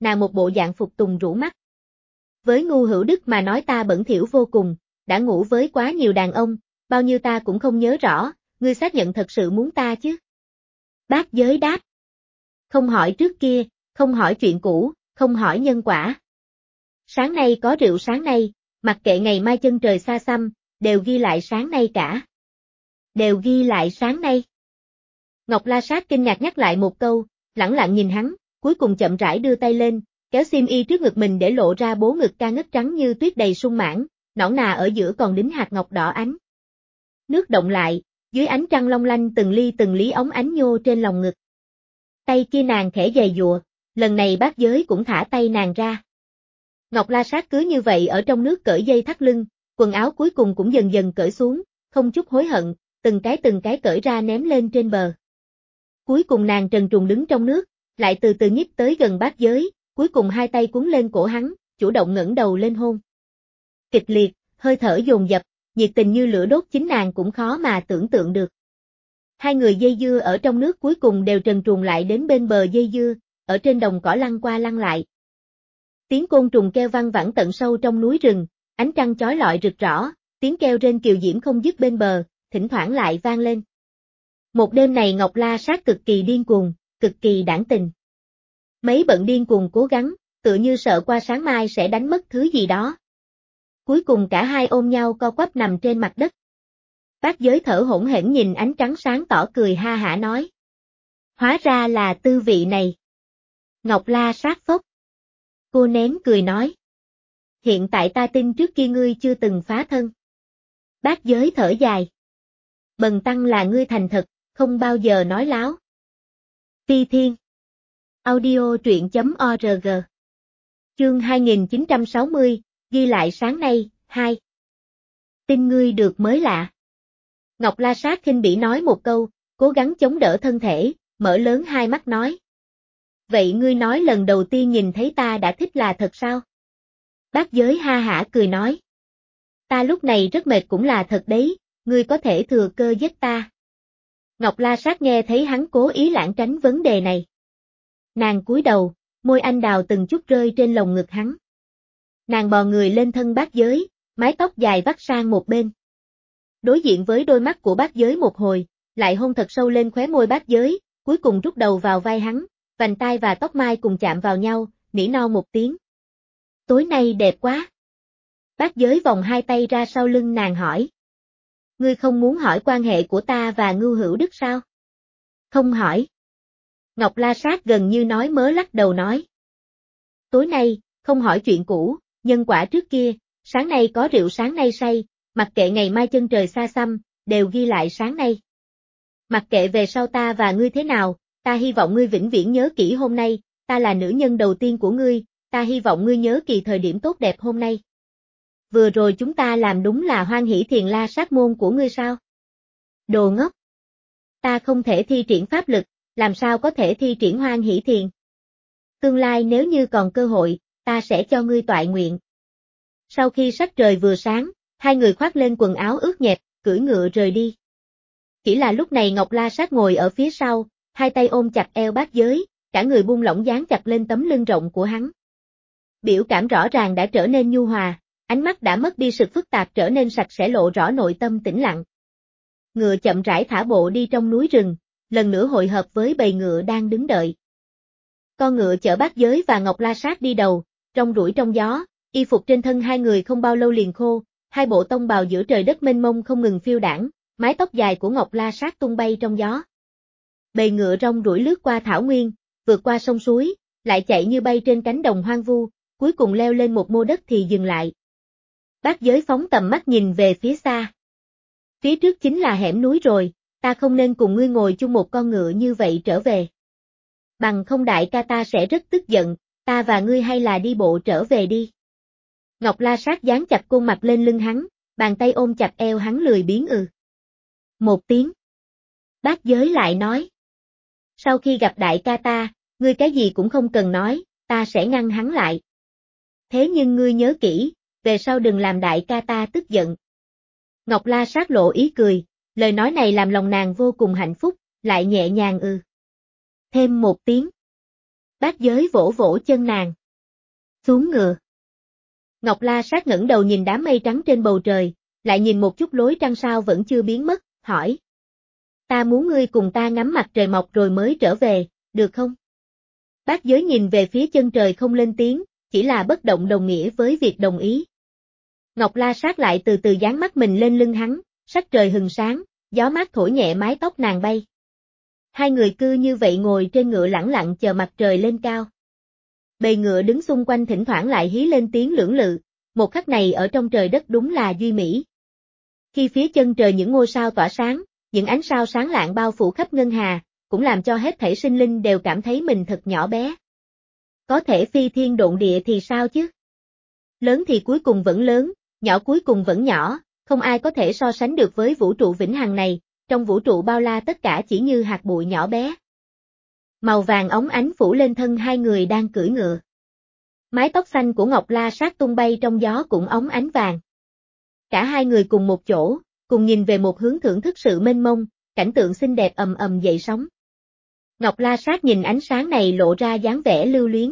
nàng một bộ dạng phục tùng rũ mắt. Với Ngu Hữu Đức mà nói ta bẩn thỉu vô cùng, đã ngủ với quá nhiều đàn ông, bao nhiêu ta cũng không nhớ rõ, ngươi xác nhận thật sự muốn ta chứ? Bác Giới đáp. Không hỏi trước kia, không hỏi chuyện cũ, không hỏi nhân quả. Sáng nay có rượu sáng nay, mặc kệ ngày mai chân trời xa xăm, đều ghi lại sáng nay cả. Đều ghi lại sáng nay. Ngọc La Sát kinh ngạc nhắc lại một câu, lẳng lặng nhìn hắn, cuối cùng chậm rãi đưa tay lên, kéo xiêm y trước ngực mình để lộ ra bố ngực ca ngất trắng như tuyết đầy sung mãn, nõn nà ở giữa còn đính hạt ngọc đỏ ánh. Nước động lại, dưới ánh trăng long lanh từng ly từng lý ống ánh nhô trên lòng ngực. Tay kia nàng khẽ giày giụa, lần này Bác Giới cũng thả tay nàng ra. Ngọc La Sát cứ như vậy ở trong nước cởi dây thắt lưng, quần áo cuối cùng cũng dần dần cởi xuống, không chút hối hận, từng cái từng cái cởi ra ném lên trên bờ. Cuối cùng nàng trần truồng đứng trong nước, lại từ từ nhích tới gần Bác Giới, cuối cùng hai tay cuốn lên cổ hắn, chủ động ngẩng đầu lên hôn. Kịch liệt, hơi thở dồn dập, nhiệt tình như lửa đốt chính nàng cũng khó mà tưởng tượng được. Hai người dây dưa ở trong nước cuối cùng đều trần truồng lại đến bên bờ dây dưa, ở trên đồng cỏ lăn qua lăn lại. Tiếng côn trùng kêu vang vẳng tận sâu trong núi rừng, ánh trăng chói lọi rực rõ, tiếng kêu rên kiều diễm không dứt bên bờ, thỉnh thoảng lại vang lên. Một đêm này Ngọc La Sát cực kỳ điên cuồng, cực kỳ đãng tình. Mấy bận điên cuồng cố gắng, tựa như sợ qua sáng mai sẽ đánh mất thứ gì đó. Cuối cùng cả hai ôm nhau co quắp nằm trên mặt đất. Bác Giới thở hổn hển nhìn ánh trắng sáng tỏ cười ha hả nói. Hóa ra là tư vị này. Ngọc La Sát phốc. Cô nén cười nói. Hiện tại ta tin trước kia ngươi chưa từng phá thân. Bác Giới thở dài. Bần tăng là ngươi thành thật, không bao giờ nói láo. Phi Thiên. Audio truyện chấm org. Chương hai nghìn chín trăm sáu mươi, ghi lại sáng nay, hai. Tin ngươi được mới lạ. Ngọc La Sát khinh bỉ nói một câu, cố gắng chống đỡ thân thể, mở lớn hai mắt nói. Vậy ngươi nói lần đầu tiên nhìn thấy ta đã thích là thật sao? Bác Giới ha hả cười nói. Ta lúc này rất mệt cũng là thật đấy, ngươi có thể thừa cơ giết ta. Ngọc La Sát nghe thấy hắn cố ý lảng tránh vấn đề này. Nàng cúi đầu, môi anh đào từng chút rơi trên lồng ngực hắn. Nàng bò người lên thân Bác Giới, mái tóc dài vắt sang một bên. Đối diện với đôi mắt của Bác Giới một hồi, lại hôn thật sâu lên khóe môi Bác Giới, cuối cùng rút đầu vào vai hắn, vành tai và tóc mai cùng chạm vào nhau, nỉ non một tiếng. Tối nay đẹp quá. Bác Giới vòng hai tay ra sau lưng nàng hỏi. Ngươi không muốn hỏi quan hệ của ta và Ngưu Hữu Đức sao? Không hỏi. Ngọc La Sát gần như nói mớ lắc đầu nói. Tối nay, không hỏi chuyện cũ, nhân quả trước kia, sáng nay có rượu sáng nay say, mặc kệ ngày mai chân trời xa xăm, đều ghi lại sáng nay. Mặc kệ về sau ta và ngươi thế nào, ta hy vọng ngươi vĩnh viễn nhớ kỹ hôm nay, ta là nữ nhân đầu tiên của ngươi, ta hy vọng ngươi nhớ kỳ thời điểm tốt đẹp hôm nay. Vừa rồi chúng ta làm đúng là Hoan Hỷ Thiền La Sát môn của ngươi sao? Đồ ngốc! Ta không thể thi triển pháp lực, làm sao có thể thi triển Hoan Hỷ Thiền? Tương lai nếu như còn cơ hội, ta sẽ cho ngươi toại nguyện. Sau khi sắc trời vừa sáng, hai người khoác lên quần áo ướt nhẹp, cưỡi ngựa rời đi. Chỉ là lúc này Ngọc La Sát ngồi ở phía sau, hai tay ôm chặt eo Bác Giới, cả người buông lỏng dán chặt lên tấm lưng rộng của hắn. Biểu cảm rõ ràng đã trở nên nhu hòa, ánh mắt đã mất đi sự phức tạp trở nên sạch sẽ lộ rõ nội tâm tĩnh lặng. Ngựa chậm rãi thả bộ đi trong núi rừng, lần nữa hội hợp với bầy ngựa đang đứng đợi. Con ngựa chở Bác Giới và Ngọc La Sát đi đầu, rong ruổi trong gió, y phục trên thân hai người không bao lâu liền khô, hai bộ tông bào giữa trời đất mênh mông không ngừng phiêu đãng, mái tóc dài của Ngọc La Sát tung bay trong gió. Bầy ngựa rong ruổi lướt qua thảo nguyên, vượt qua sông suối, lại chạy như bay trên cánh đồng hoang vu, cuối cùng leo lên một mô đất thì dừng lại. Bác Giới phóng tầm mắt nhìn về phía xa. Phía trước chính là hẻm núi rồi, ta không nên cùng ngươi ngồi chung một con ngựa như vậy trở về. Bằng không đại ca ta sẽ rất tức giận, ta và ngươi hay là đi bộ trở về đi. Ngọc La Sát dán chặt khuôn mặt lên lưng hắn, bàn tay ôm chặt eo hắn lười biếng ừ. Một tiếng. Bác Giới lại nói. Sau khi gặp đại ca ta, ngươi cái gì cũng không cần nói, ta sẽ ngăn hắn lại. Thế nhưng ngươi nhớ kỹ, về sau đừng làm đại ca ta tức giận. Ngọc La Sát lộ ý cười, lời nói này làm lòng nàng vô cùng hạnh phúc, lại nhẹ nhàng ừ. Thêm một tiếng. Bác Giới vỗ vỗ chân nàng. Xuống ngựa. Ngọc La Sát ngẩng đầu nhìn đám mây trắng trên bầu trời, lại nhìn một chút lối trăng sao vẫn chưa biến mất, hỏi. Ta muốn ngươi cùng ta ngắm mặt trời mọc rồi mới trở về, được không? Bác Giới nhìn về phía chân trời không lên tiếng, chỉ là bất động đồng nghĩa với việc đồng ý. Ngọc La Sát lại từ từ dán mắt mình lên lưng hắn, sắc trời hừng sáng, gió mát thổi nhẹ mái tóc nàng bay. Hai người cứ như vậy ngồi trên ngựa lẳng lặng chờ mặt trời lên cao. Bầy ngựa đứng xung quanh thỉnh thoảng lại hí lên tiếng lưỡng lự, một khắc này ở trong trời đất đúng là duy mỹ. Khi phía chân trời những ngôi sao tỏa sáng, những ánh sao sáng lạng bao phủ khắp ngân hà, cũng làm cho hết thảy sinh linh đều cảm thấy mình thật nhỏ bé. Có thể phi thiên độn địa thì sao chứ? Lớn thì cuối cùng vẫn lớn, nhỏ cuối cùng vẫn nhỏ, không ai có thể so sánh được với vũ trụ vĩnh hằng này, trong vũ trụ bao la tất cả chỉ như hạt bụi nhỏ bé. Màu vàng óng ánh phủ lên thân hai người đang cưỡi ngựa. Mái tóc xanh của Ngọc La Sát tung bay trong gió cũng óng ánh vàng. Cả hai người cùng một chỗ, cùng nhìn về một hướng thưởng thức sự mênh mông, cảnh tượng xinh đẹp ầm ầm dậy sóng. Ngọc La Sát nhìn ánh sáng này lộ ra dáng vẻ lưu luyến.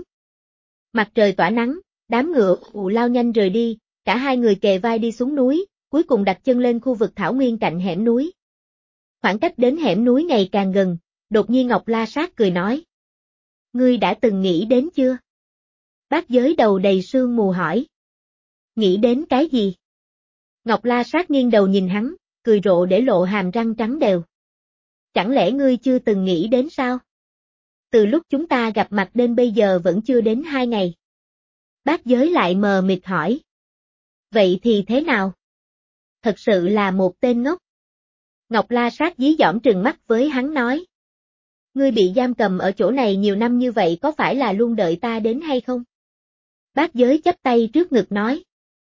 Mặt trời tỏa nắng, đám ngựa ù lao nhanh rời đi, cả hai người kề vai đi xuống núi, cuối cùng đặt chân lên khu vực thảo nguyên cạnh hẻm núi. Khoảng cách đến hẻm núi ngày càng gần, đột nhiên Ngọc La Sát cười nói. Ngươi đã từng nghĩ đến chưa? Bác Giới đầu đầy sương mù hỏi. Nghĩ đến cái gì? Ngọc La Sát nghiêng đầu nhìn hắn, cười rộ để lộ hàm răng trắng đều. Chẳng lẽ ngươi chưa từng nghĩ đến sao? Từ lúc chúng ta gặp mặt đến bây giờ vẫn chưa đến hai ngày. Bác Giới lại mờ mịt hỏi. Vậy thì thế nào? Thật sự là một tên ngốc. Ngọc La Sát dí dỏm trừng mắt với hắn nói. Ngươi bị giam cầm ở chỗ này nhiều năm như vậy có phải là luôn đợi ta đến hay không? Bác Giới chắp tay trước ngực nói.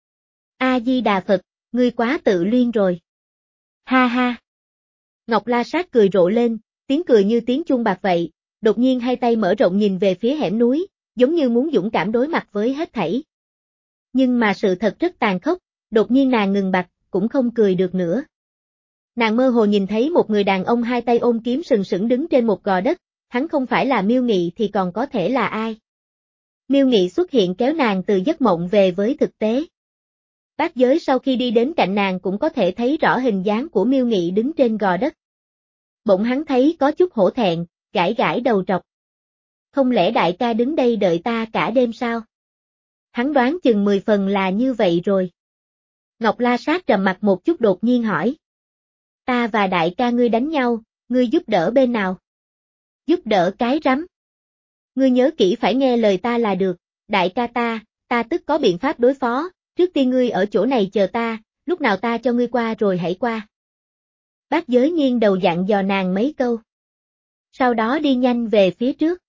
A-di-đà Phật, ngươi quá tự luyên rồi. Ha ha. Ngọc La Sát cười rộ lên, tiếng cười như tiếng chuông bạc vậy, đột nhiên hai tay mở rộng nhìn về phía hẻm núi, giống như muốn dũng cảm đối mặt với hết thảy. Nhưng mà sự thật rất tàn khốc, đột nhiên nàng ngừng bặt, cũng không cười được nữa. Nàng mơ hồ nhìn thấy một người đàn ông hai tay ôm kiếm sừng sững đứng trên một gò đất, hắn không phải là Miêu Nghị thì còn có thể là ai? Miêu Nghị xuất hiện kéo nàng từ giấc mộng về với thực tế. Bác Giới sau khi đi đến cạnh nàng cũng có thể thấy rõ hình dáng của Miêu Nghị đứng trên gò đất. Bỗng hắn thấy có chút hổ thẹn, gãi gãi đầu trọc. Không lẽ đại ca đứng đây đợi ta cả đêm sao? Hắn đoán chừng mười phần là như vậy rồi. Ngọc La Sát trầm mặt một chút đột nhiên hỏi. Ta và đại ca ngươi đánh nhau, ngươi giúp đỡ bên nào? Giúp đỡ cái rắm. Ngươi nhớ kỹ phải nghe lời ta là được, đại ca ta, ta tức có biện pháp đối phó, trước tiên ngươi ở chỗ này chờ ta, lúc nào ta cho ngươi qua rồi hãy qua. Bác Giới nghiêng đầu dặn dò nàng mấy câu. Sau đó đi nhanh về phía trước.